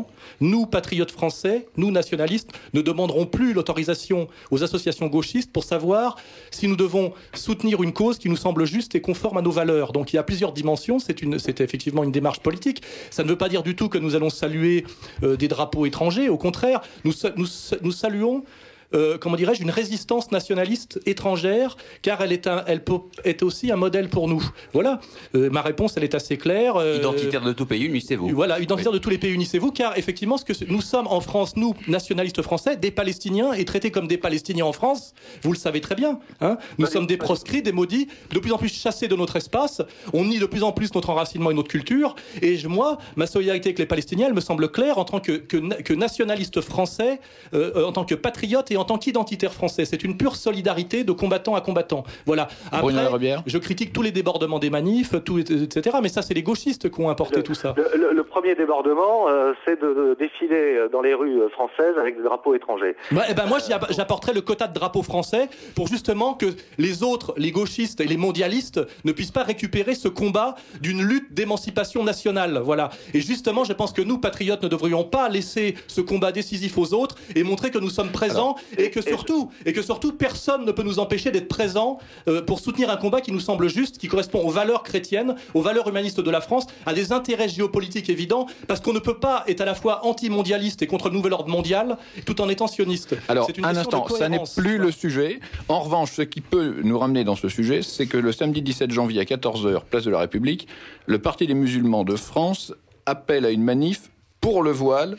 dorénavant, nous, patriotes français, nous, nationalistes, ne demanderons plus l'autorisation aux associations gauchistes pour savoir si nous devons soutenir une cause qui nous semble juste et conforme à nos valeurs. Donc il y a plusieurs dimensions, c'est, une, c'est effectivement une démarche politique. Ça ne veut pas dire du tout que nous allons saluer euh, des drapeaux étrangers, au contraire, nous, nous, nous saluons Euh, comment dirais-je, une résistance nationaliste étrangère, car elle est, un, elle peut, est aussi un modèle pour nous. Voilà, euh, ma réponse, elle est assez claire. Euh, Identitaire de tout pays, unissez-vous. Voilà, identitaire oui. de tous les pays, unissez-vous, car effectivement, ce que nous sommes en France, nous, nationalistes français, des Palestiniens, et traités comme des Palestiniens en France, vous le savez très bien. Hein, nous oui, sommes des proscrits, des maudits, de plus en plus chassés de notre espace, on nie de plus en plus notre enracinement et notre culture, et je, moi, ma solidarité avec les Palestiniens, elle me semble claire en tant que, que, que nationaliste français, euh, en tant que patriote et en tant qu'identitaire français. C'est une pure solidarité de combattant à combattant. Voilà. Après, je critique tous les débordements des manifs, tout, et cetera. Mais ça, c'est les gauchistes qui ont importé le, tout ça. Le, le, le premier débordement, euh, c'est de, de défiler dans les rues françaises avec des drapeaux étrangers. Bah, eh ben, moi, euh, j'apporterai le quota de drapeaux français pour justement que les autres, les gauchistes et les mondialistes, ne puissent pas récupérer ce combat d'une lutte d'émancipation nationale. Voilà. Et justement, je pense que nous, patriotes, ne devrions pas laisser ce combat décisif aux autres et montrer que nous sommes présents. Alors, et que surtout, et que surtout, personne ne peut nous empêcher d'être présents euh, pour soutenir un combat qui nous semble juste, qui correspond aux valeurs chrétiennes, aux valeurs humanistes de la France, à des intérêts géopolitiques évidents, parce qu'on ne peut pas être à la fois anti-mondialiste et contre le nouvel ordre mondial, tout en étant sioniste. Alors, un instant, ça n'est plus le sujet. En revanche, ce qui peut nous ramener dans ce sujet, c'est que le samedi dix-sept janvier à quatorze heures, place de la République, le Parti des musulmans de France appelle à une manif pour le voile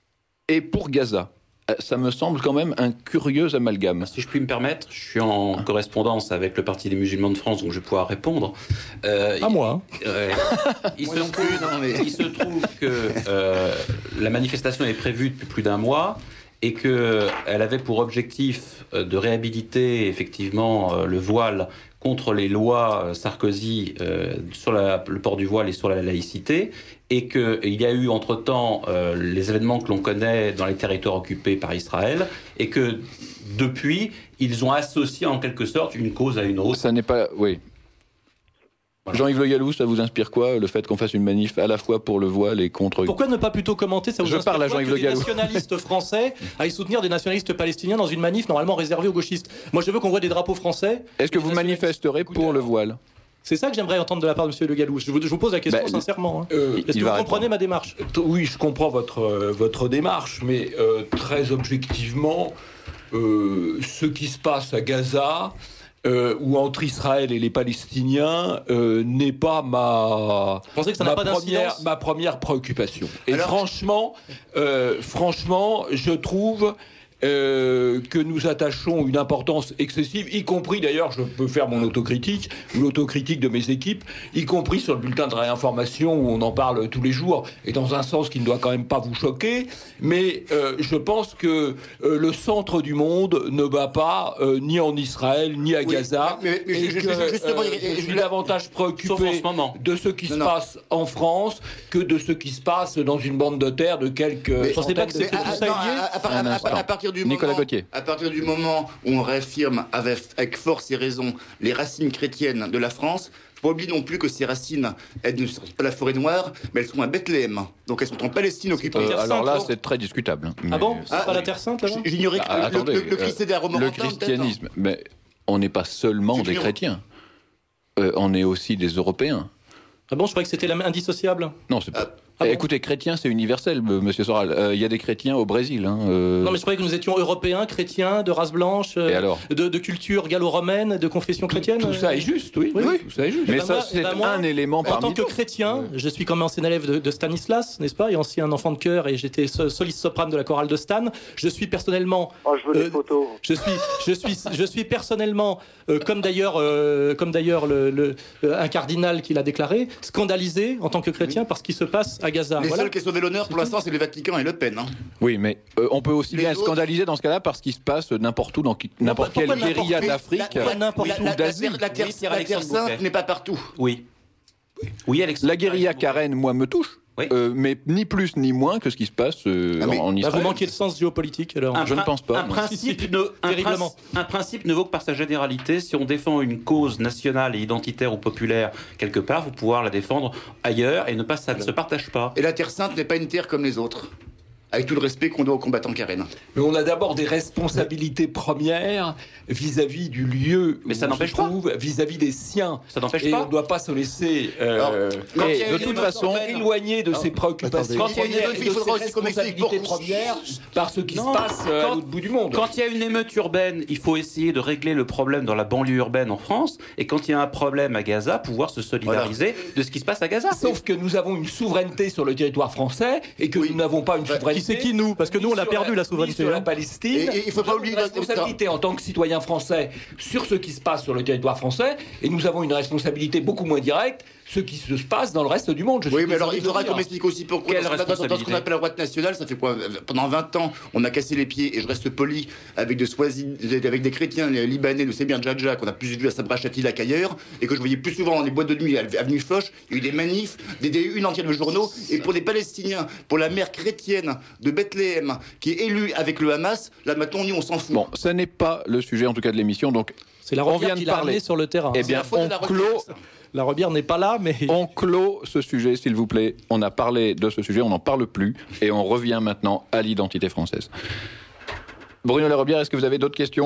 et pour Gaza. Ça me semble quand même un curieux amalgame. Si je puis me permettre, je suis en correspondance avec le Parti des musulmans de France, donc je vais pouvoir répondre. Euh, à moi. Euh, il, se trouve, non, mais... il se trouve que euh, la manifestation est prévue depuis plus d'un mois et qu'elle avait pour objectif de réhabiliter effectivement le voile contre les lois Sarkozy euh, sur la, le port du voile et sur la laïcité, et qu'il y a eu entre-temps euh, les événements que l'on connaît dans les territoires occupés par Israël, et que depuis, ils ont associé en quelque sorte une cause à une autre. Ça n'est pas... Oui. Voilà. Jean-Yves Le Gallou, ça vous inspire quoi, le fait qu'on fasse une manif à la fois pour le voile et contre... Pourquoi ne pas plutôt commenter, ça vous Je inspire parle à quoi Jean-Yves que Le Gallou. Les nationalistes français aillent soutenir des nationalistes palestiniens dans une manif normalement réservée aux gauchistes. Moi, je veux qu'on voit des drapeaux français. Est-ce que vous manifesterez pour le voile ? C'est ça que j'aimerais entendre de la part de M. Le Gallou. Je vous, je vous pose la question bah, sincèrement. Hein. Euh, Est-ce que vous comprenez répondre. ma démarche ? Oui, je comprends votre, euh, votre démarche, mais euh, très objectivement, euh, ce qui se passe à Gaza... Euh, ou entre Israël et les Palestiniens euh, n'est pas ma, que ça ma, n'a pas première, ma première préoccupation. Et Alors... franchement, euh, franchement, je trouve euh, que nous attachons une importance excessive, y compris d'ailleurs, je peux faire mon autocritique, ou l'autocritique de mes équipes, y compris sur le bulletin de réinformation où on en parle tous les jours, et dans un sens qui ne doit quand même pas vous choquer, mais euh, je pense que euh, le centre du monde ne bat pas euh, ni en Israël, ni à oui, Gaza, mais, mais, mais et je, que je, justement, euh, je suis davantage préoccupé de ce qui non, se non. passe en France que de ce qui se passe dans une bande de terre de quelques... Mais je pensais pas que c'était tout ça lié. À, à, à, à, à partir du Nicolas moment, Gauthier. À partir du moment où on réaffirme avec, avec force et raison les racines chrétiennes de la France, il ne faut pas oublier non plus que ces racines, elles ne sont pas la forêt noire, mais elles sont à Bethléem. Donc elles sont en Palestine occupée. Euh, alors là, c'est très discutable. Mais... Ah bon C'est ah, pas oui. la Terre Sainte là-bas J'ignorais que ah, le, attendez, le, le, le, euh, le christianisme, mais on n'est pas seulement des chrétiens. Euh, on est aussi des Européens. Ah bon, je croyais que c'était indissociable. Non, c'est pas... Ah. Ah bon. Écoutez, chrétien, c'est universel, monsieur Soral. Il euh, y a des chrétiens au Brésil. Hein, euh... Non, mais je croyais que nous étions européens, chrétiens, de race blanche, euh, Et alors de, de culture gallo-romaine, de confession chrétienne. Tout, tout ça est juste, oui. oui. oui. Tout ça est juste. Mais ben ça, moi, c'est ben moi, un élément parmi En tant que chrétien, oui. je suis comme ancien élève de, de Stanislas, n'est-ce pas, et ancien enfant de chœur, et j'étais soliste soprane de la chorale de Stan. Je suis personnellement. Oh, je veux euh, des photos. Je suis, je suis, je suis personnellement, euh, comme d'ailleurs, euh, comme d'ailleurs le, le, euh, un cardinal qui l'a déclaré, scandalisé en tant que chrétien oui. par ce qui se passe à Gaza. Les voilà. seuls qui sauvé l'honneur pour l'instant, c'est le Vatican et Le Pen. Hein. Oui, mais euh, on peut aussi Les bien autres... être scandalisé dans ce cas-là parce qu'il se passe n'importe où, dans n'importe quelle guérilla d'Afrique ou d'Asie. La Terre Sainte n'est pas partout. Oui. Oui, Alexandre. La guérilla Karen, moi, me touche. Oui. Euh, mais ni plus ni moins que ce qui se passe euh, ah, en, en Israël. Bah, vous manquez de sens géopolitique alors. Un Je ne pense pas. Un principe, ne, un, principe, un principe ne vaut que par sa généralité. Si on défend une cause nationale et identitaire ou populaire quelque part, vous pouvez pouvoir la défendre ailleurs et ne pas ça ne se partage pas. Et la Terre Sainte n'est pas une terre comme les autres. avec tout le respect qu'on doit aux combattants Karen. Mais on a d'abord des responsabilités premières vis-à-vis du lieu Mais où ça on n'empêche se pas. trouve, vis-à-vis des siens. Ça n'empêche Et pas. on ne doit pas se laisser euh, Quand Et il y a de une toute émeute façon, urbaine- éloigner de ses préoccupations Quand il y a une premières émeute, et il de faudra ses aussi qu'on m'explique responsabilités pour- premières par ce qui Non, se passe euh, à quand- l'autre bout du monde. Quand il y a une émeute urbaine, il faut essayer de régler le problème dans la banlieue urbaine en France. Et quand il y a un problème à Gaza, pouvoir se solidariser de ce qui se passe à Gaza. Sauf que nous avons une souveraineté sur le territoire français et que Oui. nous n'avons pas une Bah, souveraineté. qui c'est qui, nous Parce que nous, on a ni perdu sur la souveraineté, ni sur la hein. Palestine. Et- et il faut Nous pas avons oublier une la- responsabilité en tant que citoyen français sur ce qui se passe sur le territoire français et nous avons une responsabilité beaucoup moins directe ce qui se passe dans le reste du monde. Je Oui, suis mais alors désolé il de faudra le dire. qu'on m'explique aussi pourquoi. Quelle Dans ce qu'on a- dans- dans ce qu'on responsabilité appelle la droite nationale, ça fait quoi pendant vingt ans, on a cassé les pieds, et je reste poli, avec des Swazis, avec des chrétiens les libanais de Sémir Djadja, qu'on a plus vu à Sabra Chatila qu'ailleurs, et que je voyais plus souvent dans les boîtes de nuit à Avenue Foch. Il y a eu des manifs, des, des une entière de journaux, et pour les Palestiniens, pour la mère chrétienne de Bethléem, qui est élue avec le Hamas, là maintenant on, on s'en fout. Bon, ce n'est pas le sujet en tout cas de l'émission, donc C'est la On Robière vient de qui l'a parler. amené sur le terrain. Eh hein. bien, la faute on de la clôt, retraite, ça. La Robière n'est pas là, mais on clôt ce sujet, s'il vous plaît. On a parlé de ce sujet, on n'en parle plus, et on revient maintenant à l'identité française. Bruno Larobière, est-ce que vous avez d'autres questions ?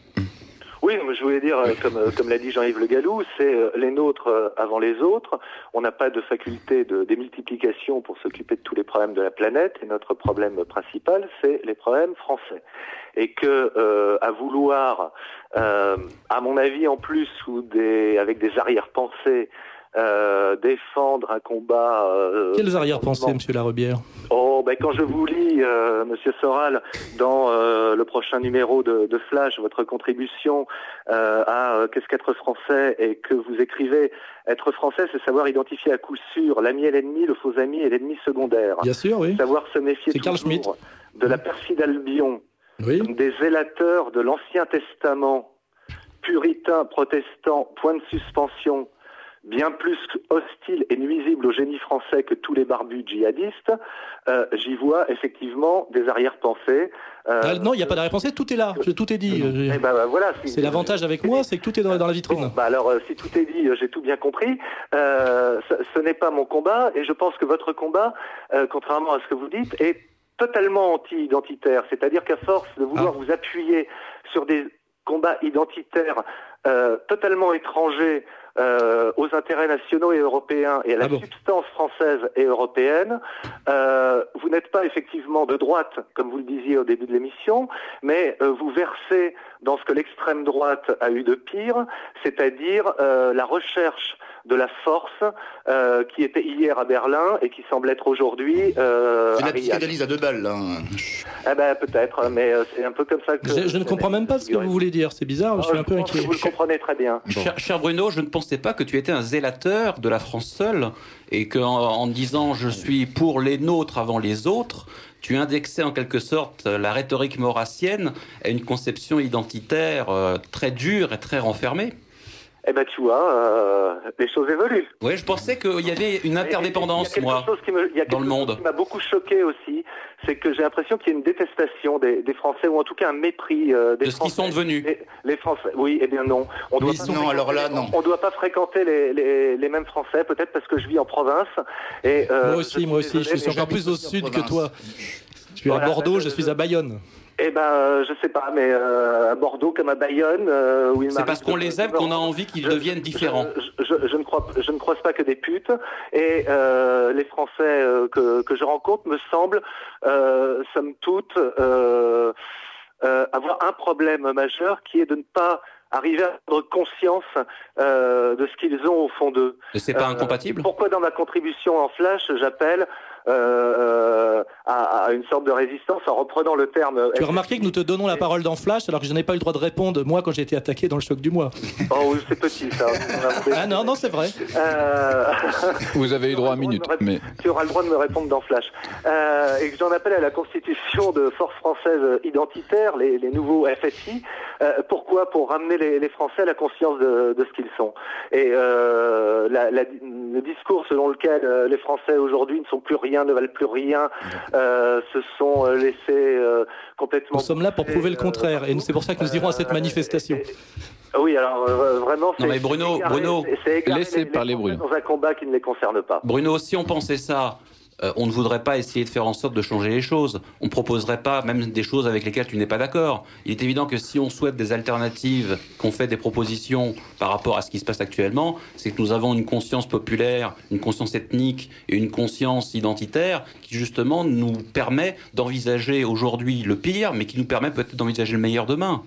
Oui, mais je voulais dire, euh, comme, euh, comme l'a dit Jean-Yves Le Gallou, c'est euh, les nôtres euh, avant les autres. On n'a pas de faculté de démultiplication pour s'occuper de tous les problèmes de la planète. Et notre problème principal, c'est les problèmes français. Et que, euh, à vouloir, euh, à mon avis, en plus, ou des, avec des arrière-pensées, euh, défendre un combat... Euh, quelles arrière-pensées, monsieur Larobière? Oh, ben quand je vous lis, euh, Monsieur Soral, dans euh, le prochain numéro de, de Flash, votre contribution euh, à euh, Qu'est-ce qu'être français, et que vous écrivez être français, c'est savoir identifier à coup sûr l'ami et l'ennemi, le faux ami et l'ennemi secondaire. Bien sûr, oui. Savoir se méfier C'est Carl Schmitt. toujours de la perfide Albion, Oui. des zélateurs de l'Ancien Testament, puritains, protestants, point de suspension, bien plus hostile et nuisible au génie français que tous les barbus djihadistes, euh, j'y vois effectivement des arrière-pensées. Euh, Ah, non, il n'y a pas d'arrière-pensée, tout est là, je- tout est dit. eh Euh, ben, bah, voilà, si- C'est l'avantage avec moi, c'est que tout est dans, dans la vitrine. Bon, bah alors, euh, si tout est dit, euh, j'ai tout bien compris. Euh, ce, ce n'est pas mon combat, et je pense que votre combat, euh, contrairement à ce que vous dites, est totalement anti-identitaire. C'est-à-dire qu'à force de vouloir Ah. vous appuyer sur des combats identitaires euh, totalement étrangers euh, aux intérêts nationaux et européens et à la Ah bon. substance française et européenne, euh, vous n'êtes pas effectivement de droite, comme vous le disiez au début de l'émission, mais euh, vous versez dans ce que l'extrême droite a eu de pire, c'est-à-dire euh, la recherche de la force euh, qui était hier à Berlin et qui semble être aujourd'hui euh, C'est à la Riyad. psychanalyse à deux balles, là. Eh ben peut-être, mais euh, c'est un peu comme ça que... Je, je ne comprends même pas ce que vous voulez dire, c'est bizarre, je Ah, suis un peu pense que inquiet. vous le comprenez très bien. Cher, cher Bruno, je ne pensais pas que tu étais un zélateur de la France seule et qu'en en disant je suis pour les nôtres avant les autres, tu indexais en quelque sorte la rhétorique maurassienne à une conception identitaire euh, très dure et très renfermée. Eh ben tu vois, euh, les choses évoluent. Oui, je pensais qu'il y avait une Et- et- interdépendance, il y a quelque moi, chose qui me- il y a dans quelque le monde. chose qui m'a beaucoup choqué aussi, c'est que j'ai l'impression qu'il y a une détestation des, des Français, ou en tout cas un mépris euh, des de ce qu'ils Français. sont devenus. Les, les Français, oui, eh bien non. On doit Mais pas non, fréquenter- alors là, non. On ne doit pas fréquenter les, les, les mêmes Français, peut-être parce que je vis en province. Et, euh, Moi aussi, je moi aussi, désolé, je suis mais encore plus au j'habite aussi en sud que province. toi. Je suis à Voilà, Bordeaux, je- je suis je- à Bayonne. Eh ben, euh, je sais pas, mais euh, à Bordeaux comme à Bayonne, euh, où il C'est m'arrive parce qu'on de- les de aime me qu'on a rendre. envie qu'ils Je- deviennent différents. Je, je, je ne crois, je ne croise pas que des putes, et euh, les Français euh, que, que je rencontre me semblent, euh, somme toute, euh, euh, avoir un problème majeur qui est de ne pas arriver à prendre conscience euh, de ce qu'ils ont au fond d'eux. Et c'est pas Euh, incompatible. Pourquoi dans ma contribution en flash, j'appelle euh, euh, à, à une sorte de résistance en reprenant le terme... Tu as remarqué que nous te donnons la parole dans Flash alors que je n'ai pas eu le droit de répondre, moi, quand j'ai été attaqué dans le choc du mois. Oh oui, c'est petit ça. Ah non, non, c'est vrai. Euh... Vous avez eu droit à une minute, mais Tu auras le droit de me répondre dans Flash. Euh, et que j'en appelle à la constitution de forces françaises identitaires, les, les nouveaux F S I. Euh, pourquoi? Pour ramener les, les Français à la conscience de, de ce qu'ils sont. Et euh, la, la, le discours selon lequel euh, les Français aujourd'hui ne sont plus rien, ne valent plus rien, euh, se sont euh, laissés euh, complètement... Nous sommes là pour bouffer, prouver le euh, contraire et c'est pour ça que nous irons à cette euh, manifestation. et- Oui, alors euh, vraiment, c'est Non, mais Bruno, c'est égarer- Bruno, c'est- c'est égarer laissez les- les parler Français Bruno. dans un combat qui ne les concerne pas. Bruno, si on pensait ça, euh, on ne voudrait pas essayer de faire en sorte de changer les choses. On ne proposerait pas même des choses avec lesquelles tu n'es pas d'accord. Il est évident que si on souhaite des alternatives, qu'on fait des propositions par rapport à ce qui se passe actuellement, c'est que nous avons une conscience populaire, une conscience ethnique et une conscience identitaire qui justement nous permet d'envisager aujourd'hui le pire, mais qui nous permet peut-être d'envisager le meilleur demain.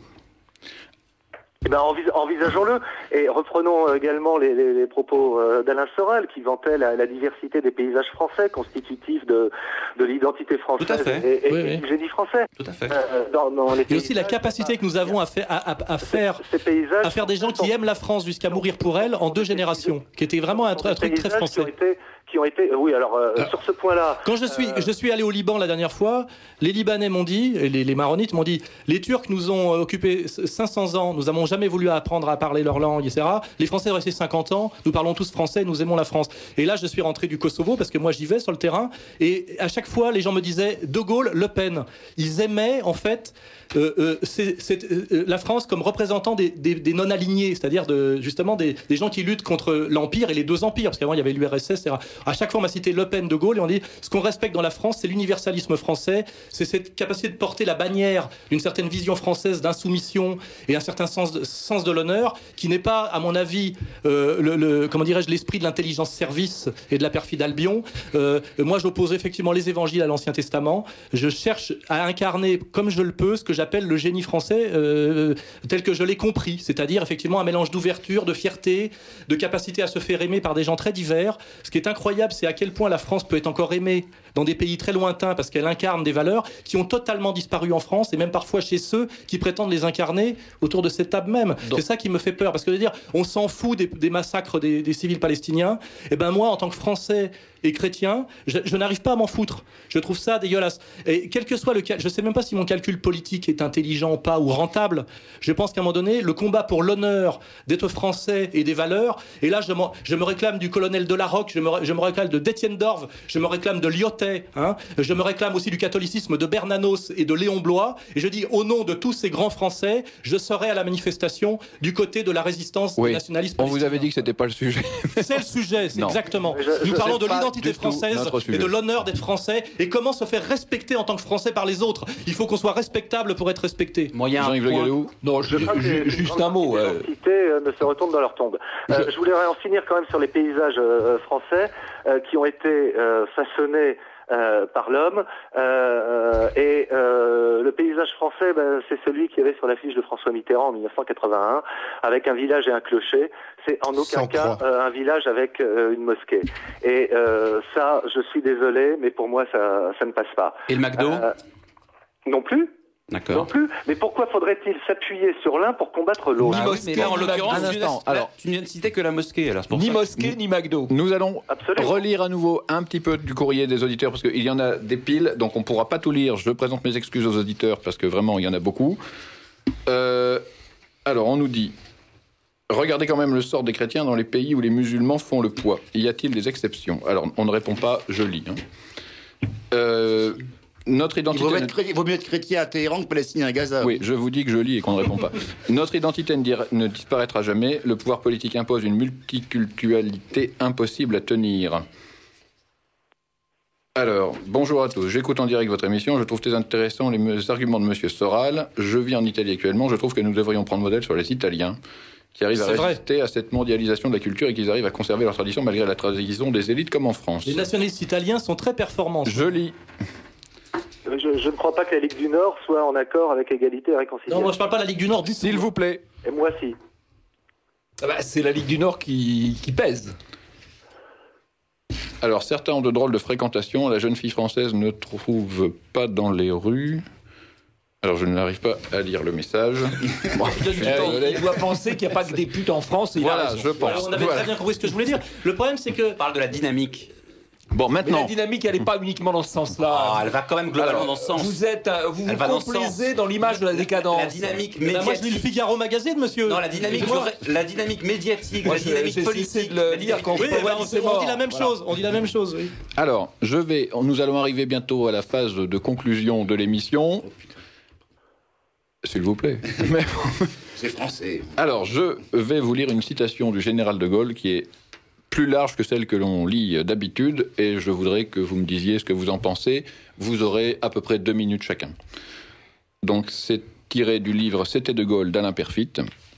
Eh ben, envis- envisageons-le. Et reprenons également les, les, les propos euh, d'Alain Soral, qui vantait la, la diversité des paysages français, constitutifs de, de l'identité française Tout à fait. et, et, Oui, et oui. du génie français. Tout à fait. Euh, dans, dans les Et aussi la paysages, capacité que nous avons à faire, à, à- à faire, ces paysages à faire des gens qui aiment la France jusqu'à mourir pour elle en deux générations, qui était vraiment un, sont tr- un des truc très paysages qui ont français. été, qui ont été, oui, alors, euh, Alors, sur ce point-là. Quand je suis, euh, je suis allé au Liban la dernière fois, les Libanais m'ont dit, et les, les Maronites m'ont dit, les Turcs nous ont occupé cinq cents ans, nous n'avons jamais voulu apprendre à parler leur langue, et cetera. Les Français sont restés cinquante ans, nous parlons tous français, nous aimons la France. Et là, je suis rentré du Kosovo, parce que moi j'y vais sur le terrain, et à chaque fois, les gens me disaient, De Gaulle, Le Pen. Ils aimaient, en fait, euh, euh, c'est, c'est, euh, la France comme représentant des, des, des non-alignés, c'est-à-dire de, justement des, des gens qui luttent contre l'Empire et les deux empires, parce qu'avant il y avait l'U R S S, et cetera. À chaque fois, on m'a cité Le Pen, De Gaulle, et on dit ce qu'on respecte dans la France, c'est l'universalisme français, c'est cette capacité de porter la bannière d'une certaine vision française d'insoumission et un certain sens de, sens de l'honneur, qui n'est pas, à mon avis, euh, le, le, comment dirais-je, l'esprit de l'intelligence-service et de la perfide Albion. Euh, moi, j'oppose effectivement les évangiles à l'Ancien Testament. Je cherche à incarner, comme je le peux, ce que j'appelle le génie français, euh, tel que je l'ai compris, c'est-à-dire effectivement un mélange d'ouverture, de fierté, de capacité à se faire aimer par des gens très divers. Ce qui est incroyable, c'est à quel point la France peut être encore aimée dans des pays très lointains parce qu'elle incarne des valeurs qui ont totalement disparu en France et même parfois chez ceux qui prétendent les incarner autour de cette table même. Donc, c'est ça qui me fait peur, parce que de dire on s'en fout des, des massacres des, des civils palestiniens, et ben moi en tant que Français et chrétien, je, je n'arrive pas à m'en foutre. Je trouve ça dégueulasse. Et quel que soit le cas, je sais même pas si mon calcul politique est intelligent ou pas, ou rentable. Je pense qu'à un moment donné, le combat pour l'honneur d'être français et des valeurs, et là je, je me réclame du colonel de la Roque, je me, je me réclame de d'Étienne d'Orve, je me réclame de Lyotet, hein, je me réclame aussi du catholicisme de Bernanos et de Léon Blois, et je dis au nom de tous ces grands Français, je serai à la manifestation du côté de la résistance oui. des nationalistes palestiniens. On vous avait dit que c'était pas le sujet. C'est le sujet, c'est non. exactement. Je, Nous je parlons de pas l'identité française et de l'honneur d'être français et comment se faire respecter en tant que Français par les autres. Il faut qu'on soit respectable pour être respecté. Moyen Jean-Yves Le Gallou. Non, je, Je crois que je- les juste grandes un mot. parties euh, des entités, euh, ne se retournent dans leur tombe. Euh, je voulais en finir quand même sur les paysages euh, français euh, qui ont été euh, façonnés euh, par l'homme. Euh, et euh, le paysage français, ben, c'est celui qu'il y avait sur l'affiche de François Mitterrand en dix-neuf cent quatre-vingt-un, avec un village et un clocher. C'est en aucun Sans cas croix. euh, un village avec euh, une mosquée. Et euh, ça, je suis désolé, mais pour moi, ça, ça ne passe pas. Et le McDo Euh, non plus. Non D'accord. plus. Mais pourquoi faudrait-il s'appuyer sur l'un pour combattre l'autre? Ni Bah oui, mosquée, mais là, en ni l'occurrence, McDo. tu, Un instant, viens- alors. tu viens de citer que la mosquée. Alors c'est pour ni ça. mosquée, ni McDo. Nous allons Absolument. relire à nouveau un petit peu du courrier des auditeurs parce qu'il y en a des piles, donc on ne pourra pas tout lire. Je présente mes excuses aux auditeurs parce que vraiment il y en a beaucoup. Euh, alors on nous dit, regardez quand même le sort des chrétiens dans les pays où les musulmans font le poids. Y a-t-il des exceptions? Alors on ne répond pas, je lis. Hein. Euh, notre Il identité... vaut, être, il vaut mieux être chrétien à Téhéran que palestinien à Gaza. Oui, je vous dis que je lis et qu'on ne répond pas. Notre identité ne, dira- ne disparaîtra jamais. Le pouvoir politique impose une multiculturalité impossible à tenir. Alors, bonjour à tous. J'écoute en direct votre émission. Je trouve très intéressant les, les arguments de Monsieur Soral. Je vis en Italie actuellement. Je trouve que nous devrions prendre modèle sur les Italiens qui arrivent à C'est vrai. résister à cette mondialisation de la culture et qui arrivent à conserver leur tradition malgré la trahison des élites comme en France. Les nationalistes italiens sont très performants. Je lis. Je, je ne crois pas que la Ligue du Nord soit en accord avec égalité et réconciliation. Non, moi je parle pas de la Ligue du Nord du tout. S'il vous plaît. Et moi, si. Ah bah, c'est la Ligue du Nord qui, qui pèse. Alors, certains ont de drôles de fréquentations. La jeune fille française ne trouve pas dans les rues. Alors, je n'arrive pas à lire le message. Bon, je suis désolé. Il doit penser qu'il n'y a pas que des putes en France. Et il a Voilà, raison. je pense. Alors, on avait Voilà. très bien compris ce que je voulais dire. Le problème c'est que On parle de la dynamique. Bon, Mais la maintenant, dynamique, elle n'est pas uniquement dans ce sens-là. Ah, elle va quand même globalement Alors, dans ce sens. Vous êtes, euh, vous Elle vous va dans ce complaisez sens. dans l'image de la décadence. La dynamique ben, moi je lis le médiatique. Figaro Magazine, monsieur. Non, la dynamique, Excusez-moi. la dynamique médiatique, Moi, la je- dynamique j'ai politique. cessé de le la dire dynamique- quand- Oui, Ouais, ben, ouais, on, c'est on mort. dit la même Voilà. chose. On dit la même chose. Oui. alors, je vais. Nous allons arriver bientôt à la phase de conclusion de l'émission. S'il vous plaît. Mais- C'est français. alors, je vais vous lire une citation du général de Gaulle qui est plus large que celle que l'on lit d'habitude, et je voudrais que vous me disiez ce que vous en pensez. Vous aurez à peu près deux minutes chacun. Donc c'est tiré du livre « C'était de Gaulle » d'Alain Perfit,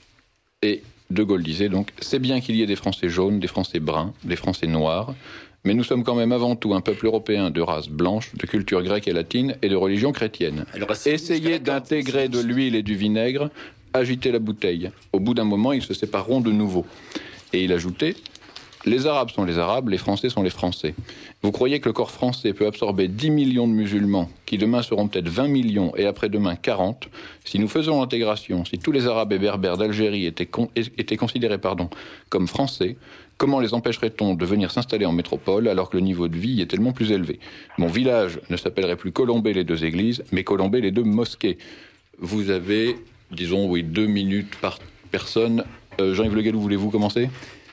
et de Gaulle disait donc « C'est bien qu'il y ait des Français jaunes, des Français bruns, des Français noirs, mais nous sommes quand même avant tout un peuple européen de race blanche, de culture grecque et latine et de religion chrétienne. Essayez d'intégrer de l'huile et du vinaigre, agitez la bouteille. Au bout d'un moment, ils se sépareront de nouveau. » Et il ajoutait « Les Arabes sont les Arabes, les Français sont les Français. Vous croyez que le corps français peut absorber dix millions de musulmans, qui demain seront peut-être vingt millions et après-demain quarante? Si nous faisons l'intégration, si tous les Arabes et Berbères d'Algérie étaient, con, étaient considérés pardon, comme Français, comment les empêcherait-on de venir s'installer en métropole alors que le niveau de vie est tellement plus élevé? Mon village ne s'appellerait plus Colombey les deux églises, mais Colombey les deux mosquées. » Vous avez, disons, oui, deux minutes par personne. Euh, Jean-Yves Le Gallou, voulez-vous commencer ?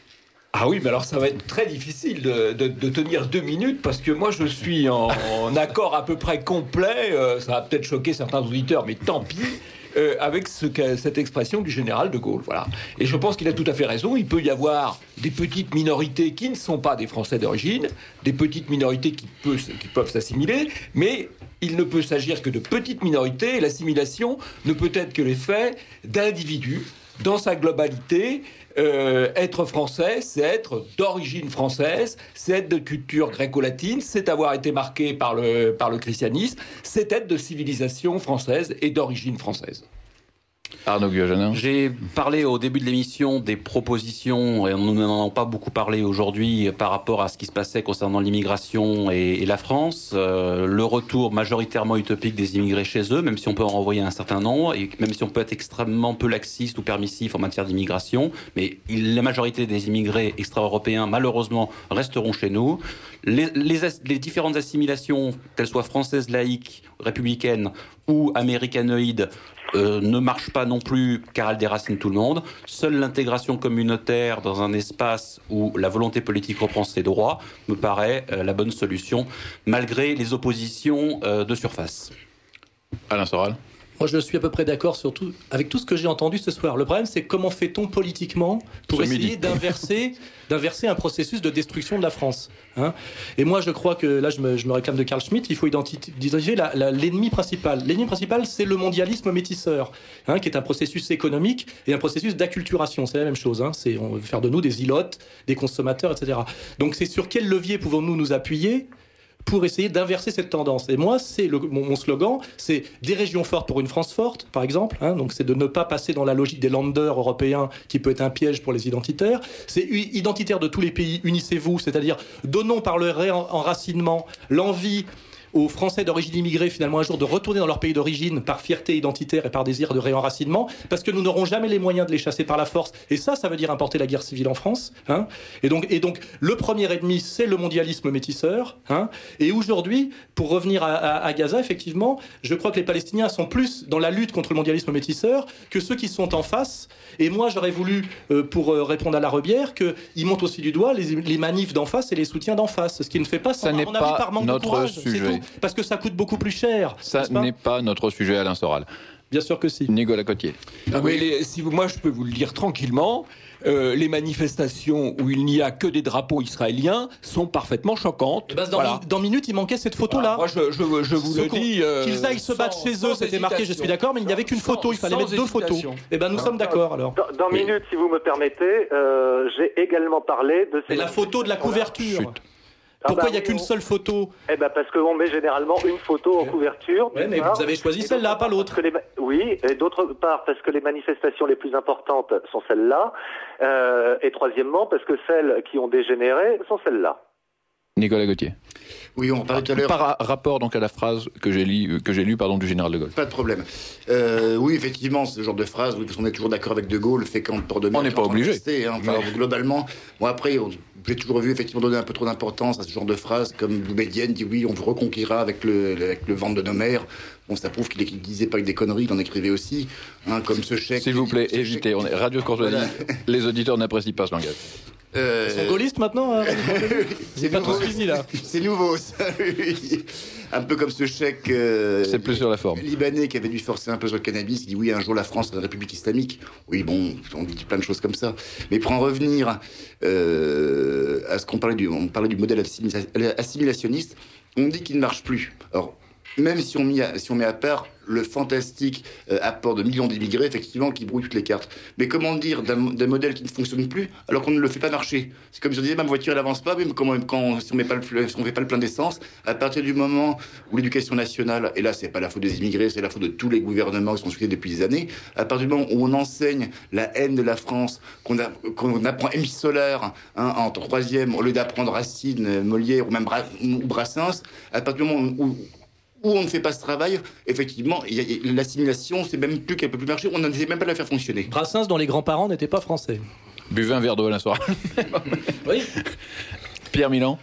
Ah oui, mais alors ça va être très difficile de, de, de tenir deux minutes parce que moi je suis en, en accord à peu près complet, euh, ça va peut-être choquer certains auditeurs, mais tant pis, euh, avec ce, cette expression du général de Gaulle. Voilà. Et je pense qu'il a tout à fait raison, il peut y avoir des petites minorités qui ne sont pas des Français d'origine, des petites minorités qui, peut, qui peuvent s'assimiler, mais il ne peut s'agir que de petites minorités et l'assimilation ne peut être que l'effet d'individus dans sa globalité. Euh, être français, c'est être d'origine française, c'est être de culture gréco-latine, c'est avoir été marqué par le, par le christianisme, c'est être de civilisation française et d'origine française. Arnaud Guyogenin. J'ai parlé au début de l'émission des propositions, et nous n'en avons pas beaucoup parlé aujourd'hui par rapport à ce qui se passait concernant l'immigration et, et la France. Euh, le retour majoritairement utopique des immigrés chez eux, même si on peut en renvoyer un certain nombre, et même si on peut être extrêmement peu laxiste ou permissif en matière d'immigration, mais il, la majorité des immigrés extra-européens, malheureusement, resteront chez nous. Les, les, les différentes assimilations, qu'elles soient françaises, laïques, républicaines ou américanoïdes, Euh, ne marche pas non plus car elle déracine tout le monde. Seule l'intégration communautaire dans un espace où la volonté politique reprend ses droits me paraît euh, la bonne solution, malgré les oppositions euh, de surface. Alain Soral. Moi, je suis à peu près d'accord sur tout, avec tout ce que j'ai entendu ce soir. Le problème, c'est comment fait-on politiquement pour ce essayer d'inverser, d'inverser un processus de destruction de la France, hein. Et moi, je crois que, là, je me, je me réclame de Carl Schmitt, il faut identifier la, la, l'ennemi principal. L'ennemi principal, c'est le mondialisme métisseur, hein, qui est un processus économique et un processus d'acculturation. C'est la même chose, hein. C'est, on veut faire de nous des ilotes, des consommateurs, et cetera. Donc, c'est sur quel levier pouvons-nous nous appuyer pour essayer d'inverser cette tendance? Et moi, c'est le, mon, mon slogan, c'est des régions fortes pour une France forte, par exemple, hein, donc c'est de ne pas passer dans la logique des landers européens qui peut être un piège pour les identitaires. C'est identitaire de tous les pays, unissez-vous, c'est-à-dire donnons par le réenracinement l'envie aux Français d'origine immigrée, finalement, un jour, de retourner dans leur pays d'origine par fierté identitaire et par désir de réenracinement, parce que nous n'aurons jamais les moyens de les chasser par la force. Et ça, ça veut dire importer la guerre civile en France, hein. Et donc, et donc, le premier ennemi, c'est le mondialisme métisseur, hein. Et aujourd'hui, pour revenir à, à, à Gaza, effectivement, je crois que les Palestiniens sont plus dans la lutte contre le mondialisme métisseur que ceux qui sont en face. Et moi, j'aurais voulu, euh, pour euh, répondre à la Rebière, qu'ils montent aussi du doigt les, les manifs d'en face et les soutiens d'en face, ce qui ne fait pas, ça sans, n'est à mon avis, pas par manque notre de courage, sujet. C'est tout. Parce que ça coûte beaucoup plus cher. Ça n'est pas notre sujet, Alain Soral. Bien sûr que si. Nicolas Cotier. Ah oui. les, si vous, moi, je peux vous le dire tranquillement. Euh, les manifestations où il n'y a que des drapeaux israéliens sont parfaitement choquantes. Eh ben, dans, voilà. mi- dans minute, il manquait cette photo-là. Voilà, moi, je, je, je vous le dis. Euh, Qu'ils aillent se battre sans, chez eux, c'était marqué, je suis d'accord, mais il n'y avait qu'une sans, photo, il fallait mettre deux photos. hésitation. Eh ben, nous sommes d'accord, alors. Dans, dans Oui. minute, si vous me permettez, euh, j'ai également parlé de ces... Et la photo de la couverture. Chut. Pourquoi Ah bah il n'y a oui, qu'une on- seule photo? Eh ben parce qu'on met généralement une photo en couverture. Ouais, mais d'une vous avez choisi et celle-là, d'autre pas part, l'autre. parce que les ma- Oui, et d'autre part parce que les manifestations les plus importantes sont celles-là, euh, et troisièmement parce que celles qui ont dégénéré sont celles-là. Nicolas Gauthier. Oui, on parlait tout à l'heure. Par ra- rapport donc à la phrase que j'ai lu, que j'ai lu pardon, du général de Gaulle. Pas de problème. Euh, oui, effectivement, ce genre de phrase, oui, parce qu'on est toujours d'accord avec De Gaulle, fait qu'en port de mer, On n'est pas obligé. Rester, hein, enfin, globalement, bon après, on- j'ai toujours vu effectivement donner un peu trop d'importance à ce genre de phrase, comme Boumedienne dit oui, on vous reconquérera avec le, avec le ventre de nos mères. Bon, ça prouve qu'il ne disait pas que des conneries, il en écrivait aussi, hein, comme ce chèque. S'il vous plaît, ce évitez. chèque- On est Radio Courtoisie. Voilà. Les auditeurs n'apprécient pas ce langage. Euh... Ils sont gaullistes maintenant hein C'est pas nouveau, tout suivi là. C'est nouveau, ça. Un peu comme ce chèque euh, C'est plus sur la forme. libanais qui avait dû forcer un peu sur le cannabis. Il dit oui, un jour la France sera une république islamique. Oui, bon, on dit plein de choses comme ça. Mais pour en revenir euh, à ce qu'on parlait du, on parlait du modèle assimilationniste, on dit qu'il ne marche plus. Alors, même si on, met à, si on met à part le fantastique euh, apport de millions d'immigrés, effectivement, qui brouille toutes les cartes. Mais comment dire d'un, d'un modèle qui ne fonctionne plus alors qu'on ne le fait pas marcher? C'est comme si on disait, ma voiture, elle n'avance pas, mais comment, quand, si on ne si fait pas le plein d'essence, à partir du moment où l'éducation nationale, et là, c'est pas la faute des immigrés, c'est la faute de tous les gouvernements qui sont succédés depuis des années, à partir du moment où on enseigne la haine de la France, qu'on, a, qu'on apprend Émile Zola hein, en troisième, au lieu d'apprendre Racine, Molière ou même Bra- ou Brassens, à partir du moment où où on ne fait pas ce travail, effectivement, y a, l'assimilation, c'est même plus qu'elle peut plus marcher, on ne sait même pas la faire fonctionner. Brassens, dont les grands-parents n'étaient pas français. Buvez un verre d'eau à la soirée. Oui. Pierre Milan.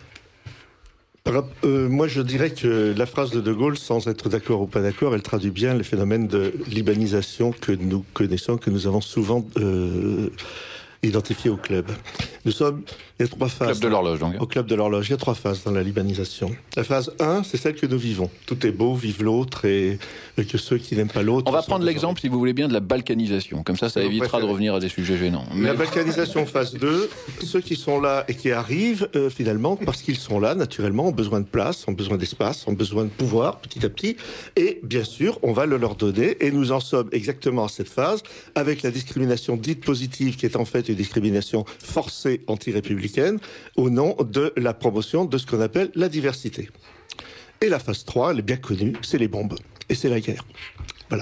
Euh, moi, je dirais que la phrase de De Gaulle, sans être d'accord ou pas d'accord, elle traduit bien les phénomènes de libanisation que nous connaissons, que nous avons souvent euh, identifiés au club. Nous sommes, il y a trois phases. Club de l'horloge, donc. Au club de l'horloge, il y a trois phases dans la libanisation. La phase un, c'est celle que nous vivons. Tout est beau, vive l'autre, et, et que ceux qui n'aiment pas l'autre... On va prendre l'exemple, si vous voulez bien, de la balkanisation. Comme ça, ça évitera de revenir à des sujets gênants. Mais... La balkanisation phase deux, ceux qui sont là et qui arrivent, euh, finalement, parce qu'ils sont là, naturellement, ont besoin de place, ont besoin d'espace, ont besoin de pouvoir, petit à petit. Et, bien sûr, on va le leur donner. Et nous en sommes exactement à cette phase, avec la discrimination dite positive, qui est en fait une discrimination forcée anti-républicaine, au nom de la promotion de ce qu'on appelle la diversité. Et la phase trois, elle est bien connue, c'est les bombes. Et c'est la guerre. Voilà.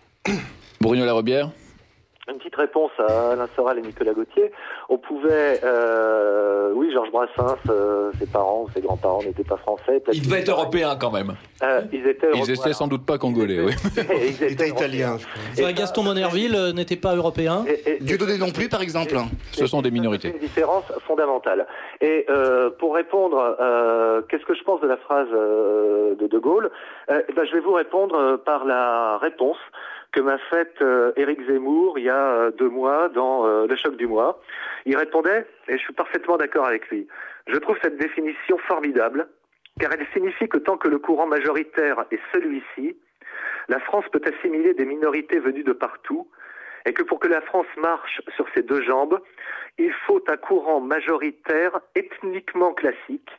Bruno Larobière. Une petite réponse à Alain Soral et Nicolas Gauthier. On pouvait, euh, oui, Georges Brassens, euh, ses parents ou ses grands-parents n'étaient pas français. Ils devaient être européens quand même. Euh, ils étaient. Ils étaient sans doute pas congolais, oui. Ils étaient, Ils étaient italiens. Enfin, Gaston Monnerville euh, n'était pas européen. Dieudonné non plus, par exemple. Ce sont des minorités. C'est une différence fondamentale. Et euh, pour répondre, euh, qu'est-ce que je pense de la phrase euh, de De Gaulle euh, ben, je vais vous répondre euh, par la réponse que m'a faite euh, Éric Zemmour il y a euh, deux mois dans euh, Le Choc du mois. Il répondait, et je suis parfaitement d'accord avec lui, je trouve cette définition formidable, car elle signifie que tant que le courant majoritaire est celui-ci, la France peut assimiler des minorités venues de partout, et que pour que la France marche sur ses deux jambes, il faut un courant majoritaire ethniquement classique,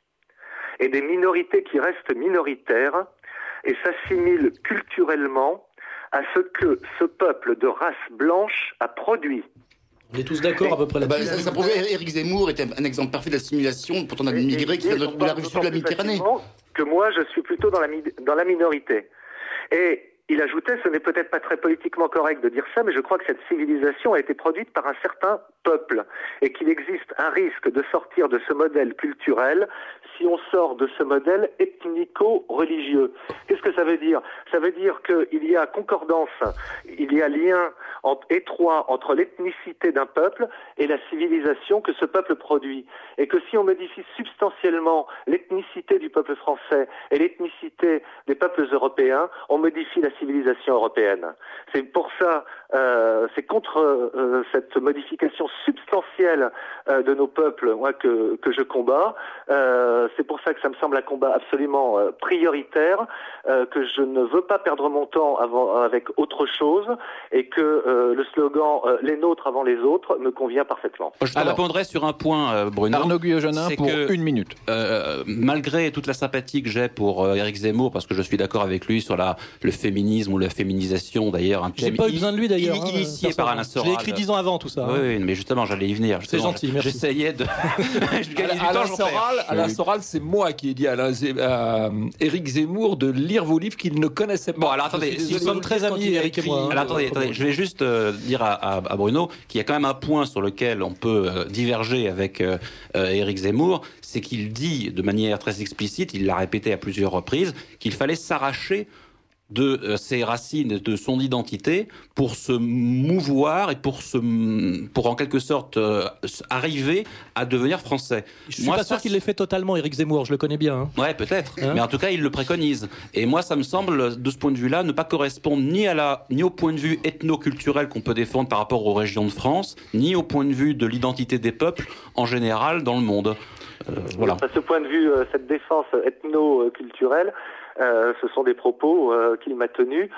et des minorités qui restent minoritaires, et s'assimilent culturellement à ce que ce peuple de race blanche a produit. On est tous d'accord à peu près là-dessus. Bah, ça, ça prouve Éric Zemmour était un exemple parfait d'assimilation, pourtant d'un immigré qui vient de la rive sud de la Méditerranée. Que moi, je suis plutôt dans la, dans la minorité. Et il ajoutait, ce n'est peut-être pas très politiquement correct de dire ça, mais je crois que cette civilisation a été produite par un certain peuple et qu'il existe un risque de sortir de ce modèle culturel si on sort de ce modèle ethnico-religieux. Qu'est-ce que ça veut dire? Ça veut dire qu'il y a concordance, il y a lien entre, étroit entre l'ethnicité d'un peuple et la civilisation que ce peuple produit. Et que si on modifie substantiellement l'ethnicité du peuple français et l'ethnicité des peuples européens, on modifie la civilisation européenne. C'est pour ça, euh, c'est contre euh, cette modification substantielle euh, de nos peuples moi, que, que je combats. Euh, c'est pour ça que ça me semble un combat absolument euh, prioritaire, euh, que je ne veux pas perdre mon temps avant, avec autre chose et que euh, le slogan euh, « les nôtres avant les autres » me convient parfaitement. Je te Alors, répondrai sur un point, euh, Bruno. Arnaud Guyogenin pour que, une minute. Euh, malgré toute la sympathie que j'ai pour euh, Éric Zemmour, parce que je suis d'accord avec lui sur la, le féminisme ou la féminisation d'ailleurs. Un J'ai pas eu besoin de lui d'ailleurs. In, hein, initié par Alain Soral. Je l'ai écrit dix ans avant tout ça. Oui, hein. oui, mais justement, j'allais y venir. C'est gentil, merci. J'essayais de. je gagnais du Alain temps, j'en perds. Soral, Alain Soral, c'est moi qui ai dit à, Alain Zé- à Éric Zemmour de lire vos livres qu'il ne connaissait pas. Bon, alors attendez, Je suis si Nous désolé, sommes très quand amis, il a Éric et écrit- moi. hein. Alors attendez, attendez, je vais juste euh, dire à, à, à Bruno qu'il y a quand même un point sur lequel on peut euh, diverger avec euh, euh, Éric Zemmour, c'est qu'il dit de manière très explicite, il l'a répété à plusieurs reprises, qu'il fallait s'arracher de euh, ses racines, de son identité, pour se mouvoir et pour se, pour en quelque sorte euh, arriver à devenir français. Je suis moi, pas ça, sûr qu'il l'ait fait totalement, Éric Zemmour, je le connais bien. Hein. Ouais, peut-être, hein mais en tout cas, il le préconise. Et moi, ça me semble, de ce point de vue-là, ne pas correspondre ni à la, ni au point de vue ethno-culturel qu'on peut défendre par rapport aux régions de France, ni au point de vue de l'identité des peuples en général dans le monde. Euh, voilà. À ce point de vue, euh, cette défense ethno-culturelle, Euh, ce sont des propos euh, qu'il m'a tenus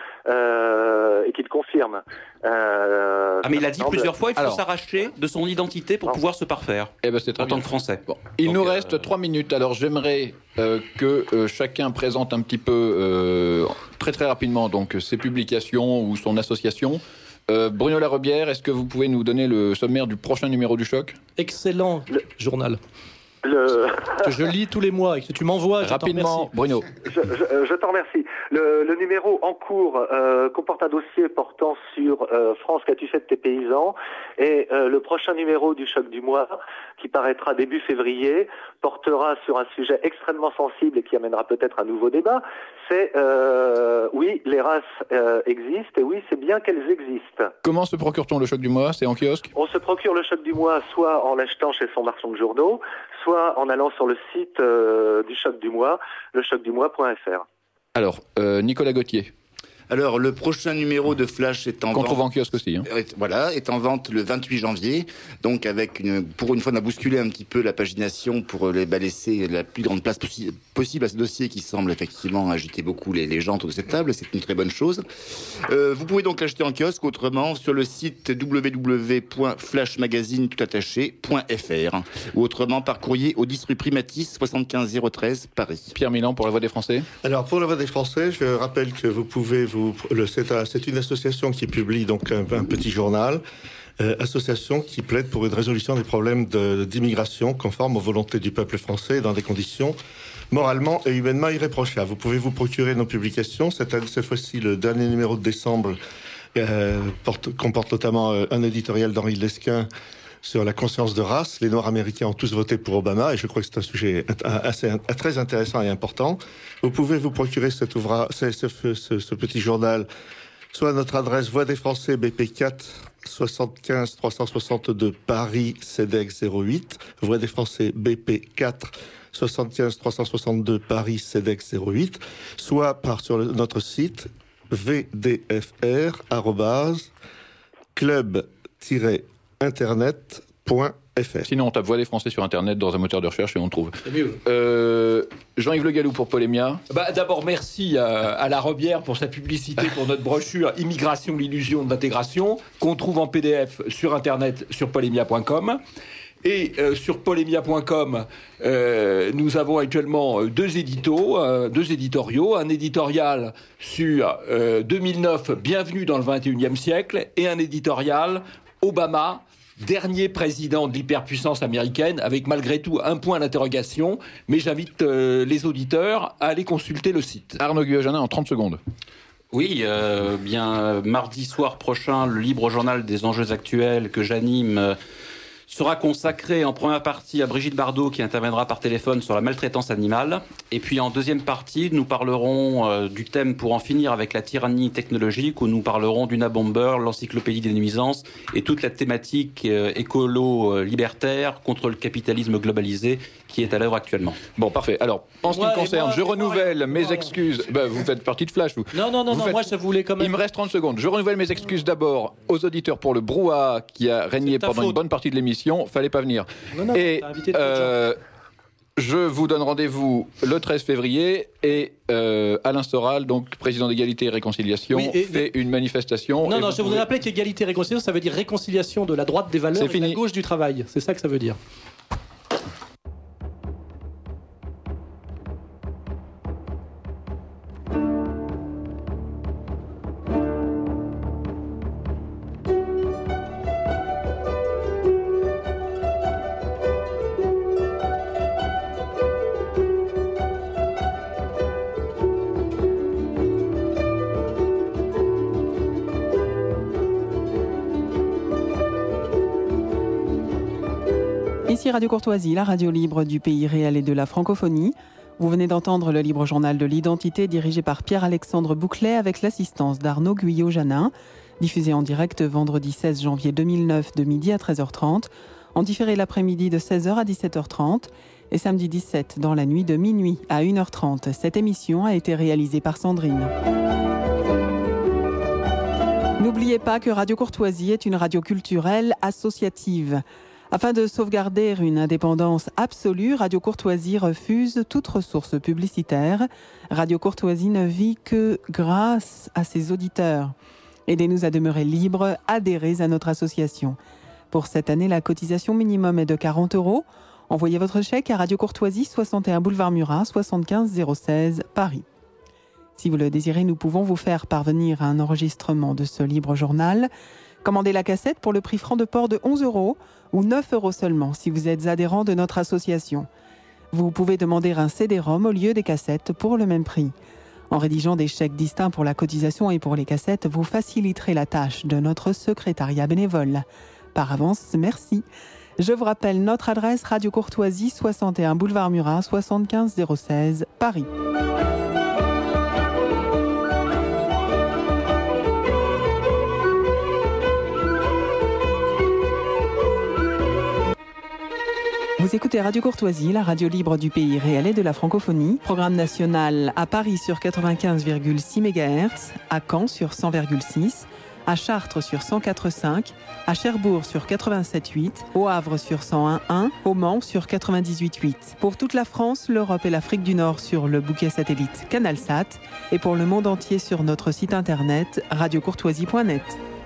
euh, et qu'il confirme. Euh, ah mais il a dit semble... plusieurs fois il faut alors, s'arracher de son identité pour non. pouvoir se parfaire. Eh ben c'est très en bien. tant que Français. Bon. Il Donc, nous euh... reste trois minutes. Alors j'aimerais euh, que euh, chacun présente un petit peu euh, très très rapidement donc ses publications ou son association. Euh, Bruno Larebière, est-ce que vous pouvez nous donner le sommaire du prochain numéro du Choc ? Excellent le... journal. Le... que je lis tous les mois et que tu m'envoies. Rapidement, Bruno. Je, je, je t'en remercie. Le, le numéro en cours euh, comporte un dossier portant sur euh, France, qu'as-tu fait de tes paysans ? Et euh, le prochain numéro du Choc du mois, qui paraîtra début février, portera sur un sujet extrêmement sensible et qui amènera peut-être un nouveau débat. C'est euh, oui, les races euh, existent et oui, c'est bien qu'elles existent. Comment se procure-t-on le Choc du mois ? C'est en kiosque ? On se procure le Choc du mois soit en l'achetant chez son marchand de journaux, soit en allant sur le site euh, du Choc du mois, le choc du mois point f r. Alors, euh, Nicolas Gauthier. Alors, le prochain numéro de Flash est en Qu'on vente. trouve en kiosque aussi. Hein. Voilà, est en vente le vingt-huit janvier. Donc, avec une, pour une fois, on a bousculé un petit peu la pagination pour les, bah, laisser la plus grande place possi- possible à ce dossier qui semble effectivement agiter beaucoup les, les gens autour de cette table. C'est une très bonne chose. Euh, vous pouvez donc l'acheter en kiosque, autrement, sur le site w w w point flash magazine tout attaché point f r ou autrement par courrier au dix rue Primatis, soixante-quinze zéro treize, Paris. Pierre Milan pour la Voix des Français. Alors, pour la Voix des Français, je rappelle que vous pouvez vous Le, c'est, un, c'est une association qui publie donc un, un petit journal, euh, association qui plaide pour une résolution des problèmes de, d'immigration conforme aux volontés du peuple français dans des conditions moralement et humainement irréprochables. Vous pouvez vous procurer nos publications. Cette, cette fois-ci, le dernier numéro de décembre euh, porte, comporte notamment euh, un éditorial d'Henri Lesquin sur la conscience de race. Les Noirs américains ont tous voté pour Obama et je crois que c'est un sujet assez, très intéressant et important. Vous pouvez vous procurer cet ouvrage, ce, ce, ce, ce petit journal, soit à notre adresse Voix des Français, B P quatre, soixante-quinze trois cent soixante-deux, Paris, C E D E X zéro huit. Voix des Français, B P quatre, soixante-quinze trois cent soixante-deux, Paris, C E D E X zéro huit. Soit par sur le, notre site v d f r arobase club tiret internet point f r. Sinon, on tape Voix des Français sur Internet dans un moteur de recherche et on trouve. C'est mieux. Euh, Jean-Yves Le Gallou pour Polémia. Bah, d'abord, merci à, à Larebière pour sa publicité pour notre brochure Immigration, l'illusion de l'intégration, qu'on trouve en P D F sur Internet sur polémia point com. Et euh, sur polémia point com, euh, nous avons actuellement deux éditos, euh, deux éditoriaux, un éditorial sur euh, deux mille neuf, Bienvenue dans le vingt et unième siècle, et un éditorial Obama, dernier président de l'hyperpuissance américaine, avec malgré tout un point d'interrogation, mais j'invite euh, les auditeurs à aller consulter le site. Arnaud Guyojanin en trente secondes. Oui, euh, bien mardi soir prochain, le libre journal des enjeux actuels que j'anime euh, sera consacré en première partie à Brigitte Bardot qui interviendra par téléphone sur la maltraitance animale. Et puis en deuxième partie, nous parlerons euh, du thème pour en finir avec la tyrannie technologique, où nous parlerons d'Una Bomber, l'encyclopédie des nuisances et toute la thématique euh, écolo-libertaire contre le capitalisme globalisé qui est à l'œuvre actuellement. Bon, parfait. Alors, en ce qui Ouais, me concerne, moi, je moi, renouvelle moi, mes moi, excuses. Bah, vous faites partie de Flash, vous. Non, non, non, Vous non faites... moi je voulais quand même... Il me reste trente secondes. Je renouvelle mes excuses d'abord aux auditeurs pour le brouhaha qui a régné pendant faute. Une bonne partie de l'émission. Fallait pas venir. Non, non, et euh, je vous donne rendez-vous le treize février et euh, Alain Soral, donc président d'Égalité et Réconciliation, oui, et fait une manifestation. Non, non, je pouvez... voudrais rappeler qu'égalité et réconciliation, ça veut dire réconciliation de la droite des valeurs et de la gauche du travail. C'est ça que ça veut dire. Ici Radio Courtoisie, la radio libre du pays réel et de la francophonie. Vous venez d'entendre le libre journal de l'identité dirigé par Pierre-Alexandre Bouclet avec l'assistance d'Arnaud Guyot-Janin, diffusé en direct vendredi seize janvier deux mille neuf de midi à treize heures trente, en différé l'après-midi de seize heures à dix-sept heures trente et samedi dix-sept dans la nuit de minuit à une heure trente. Cette émission a été réalisée par Sandrine. N'oubliez pas que Radio Courtoisie est une radio culturelle associative. Afin de sauvegarder une indépendance absolue, Radio Courtoisie refuse toute ressource publicitaire. Radio Courtoisie ne vit que grâce à ses auditeurs. Aidez-nous à demeurer libres, adhérez à notre association. Pour cette année, la cotisation minimum est de quarante euros. Envoyez votre chèque à Radio Courtoisie, soixante et un boulevard Murat, soixante-quinze zéro seize, Paris. Si vous le désirez, nous pouvons vous faire parvenir un enregistrement de ce libre journal. Commandez la cassette pour le prix franc de port de onze euros ou neuf euros seulement si vous êtes adhérent de notre association. Vous pouvez demander un C D-ROM au lieu des cassettes pour le même prix. En rédigeant des chèques distincts pour la cotisation et pour les cassettes, vous faciliterez la tâche de notre secrétariat bénévole. Par avance, merci. Je vous rappelle notre adresse Radio Courtoisie, soixante et un boulevard Murat, soixante-quinze zéro seize, Paris. Vous écoutez Radio Courtoisie, la radio libre du pays réel et de la francophonie. Programme national à Paris sur quatre-vingt-quinze virgule six mégahertz, à Caen sur cent virgule six, à Chartres sur cent quatre virgule cinq, à Cherbourg sur quatre-vingt-sept virgule huit, au Havre sur cent un virgule un, au Mans sur quatre-vingt-dix-huit virgule huit. Pour toute la France, l'Europe et l'Afrique du Nord sur le bouquet satellite CanalSat et pour le monde entier sur notre site internet radio courtoisie point net.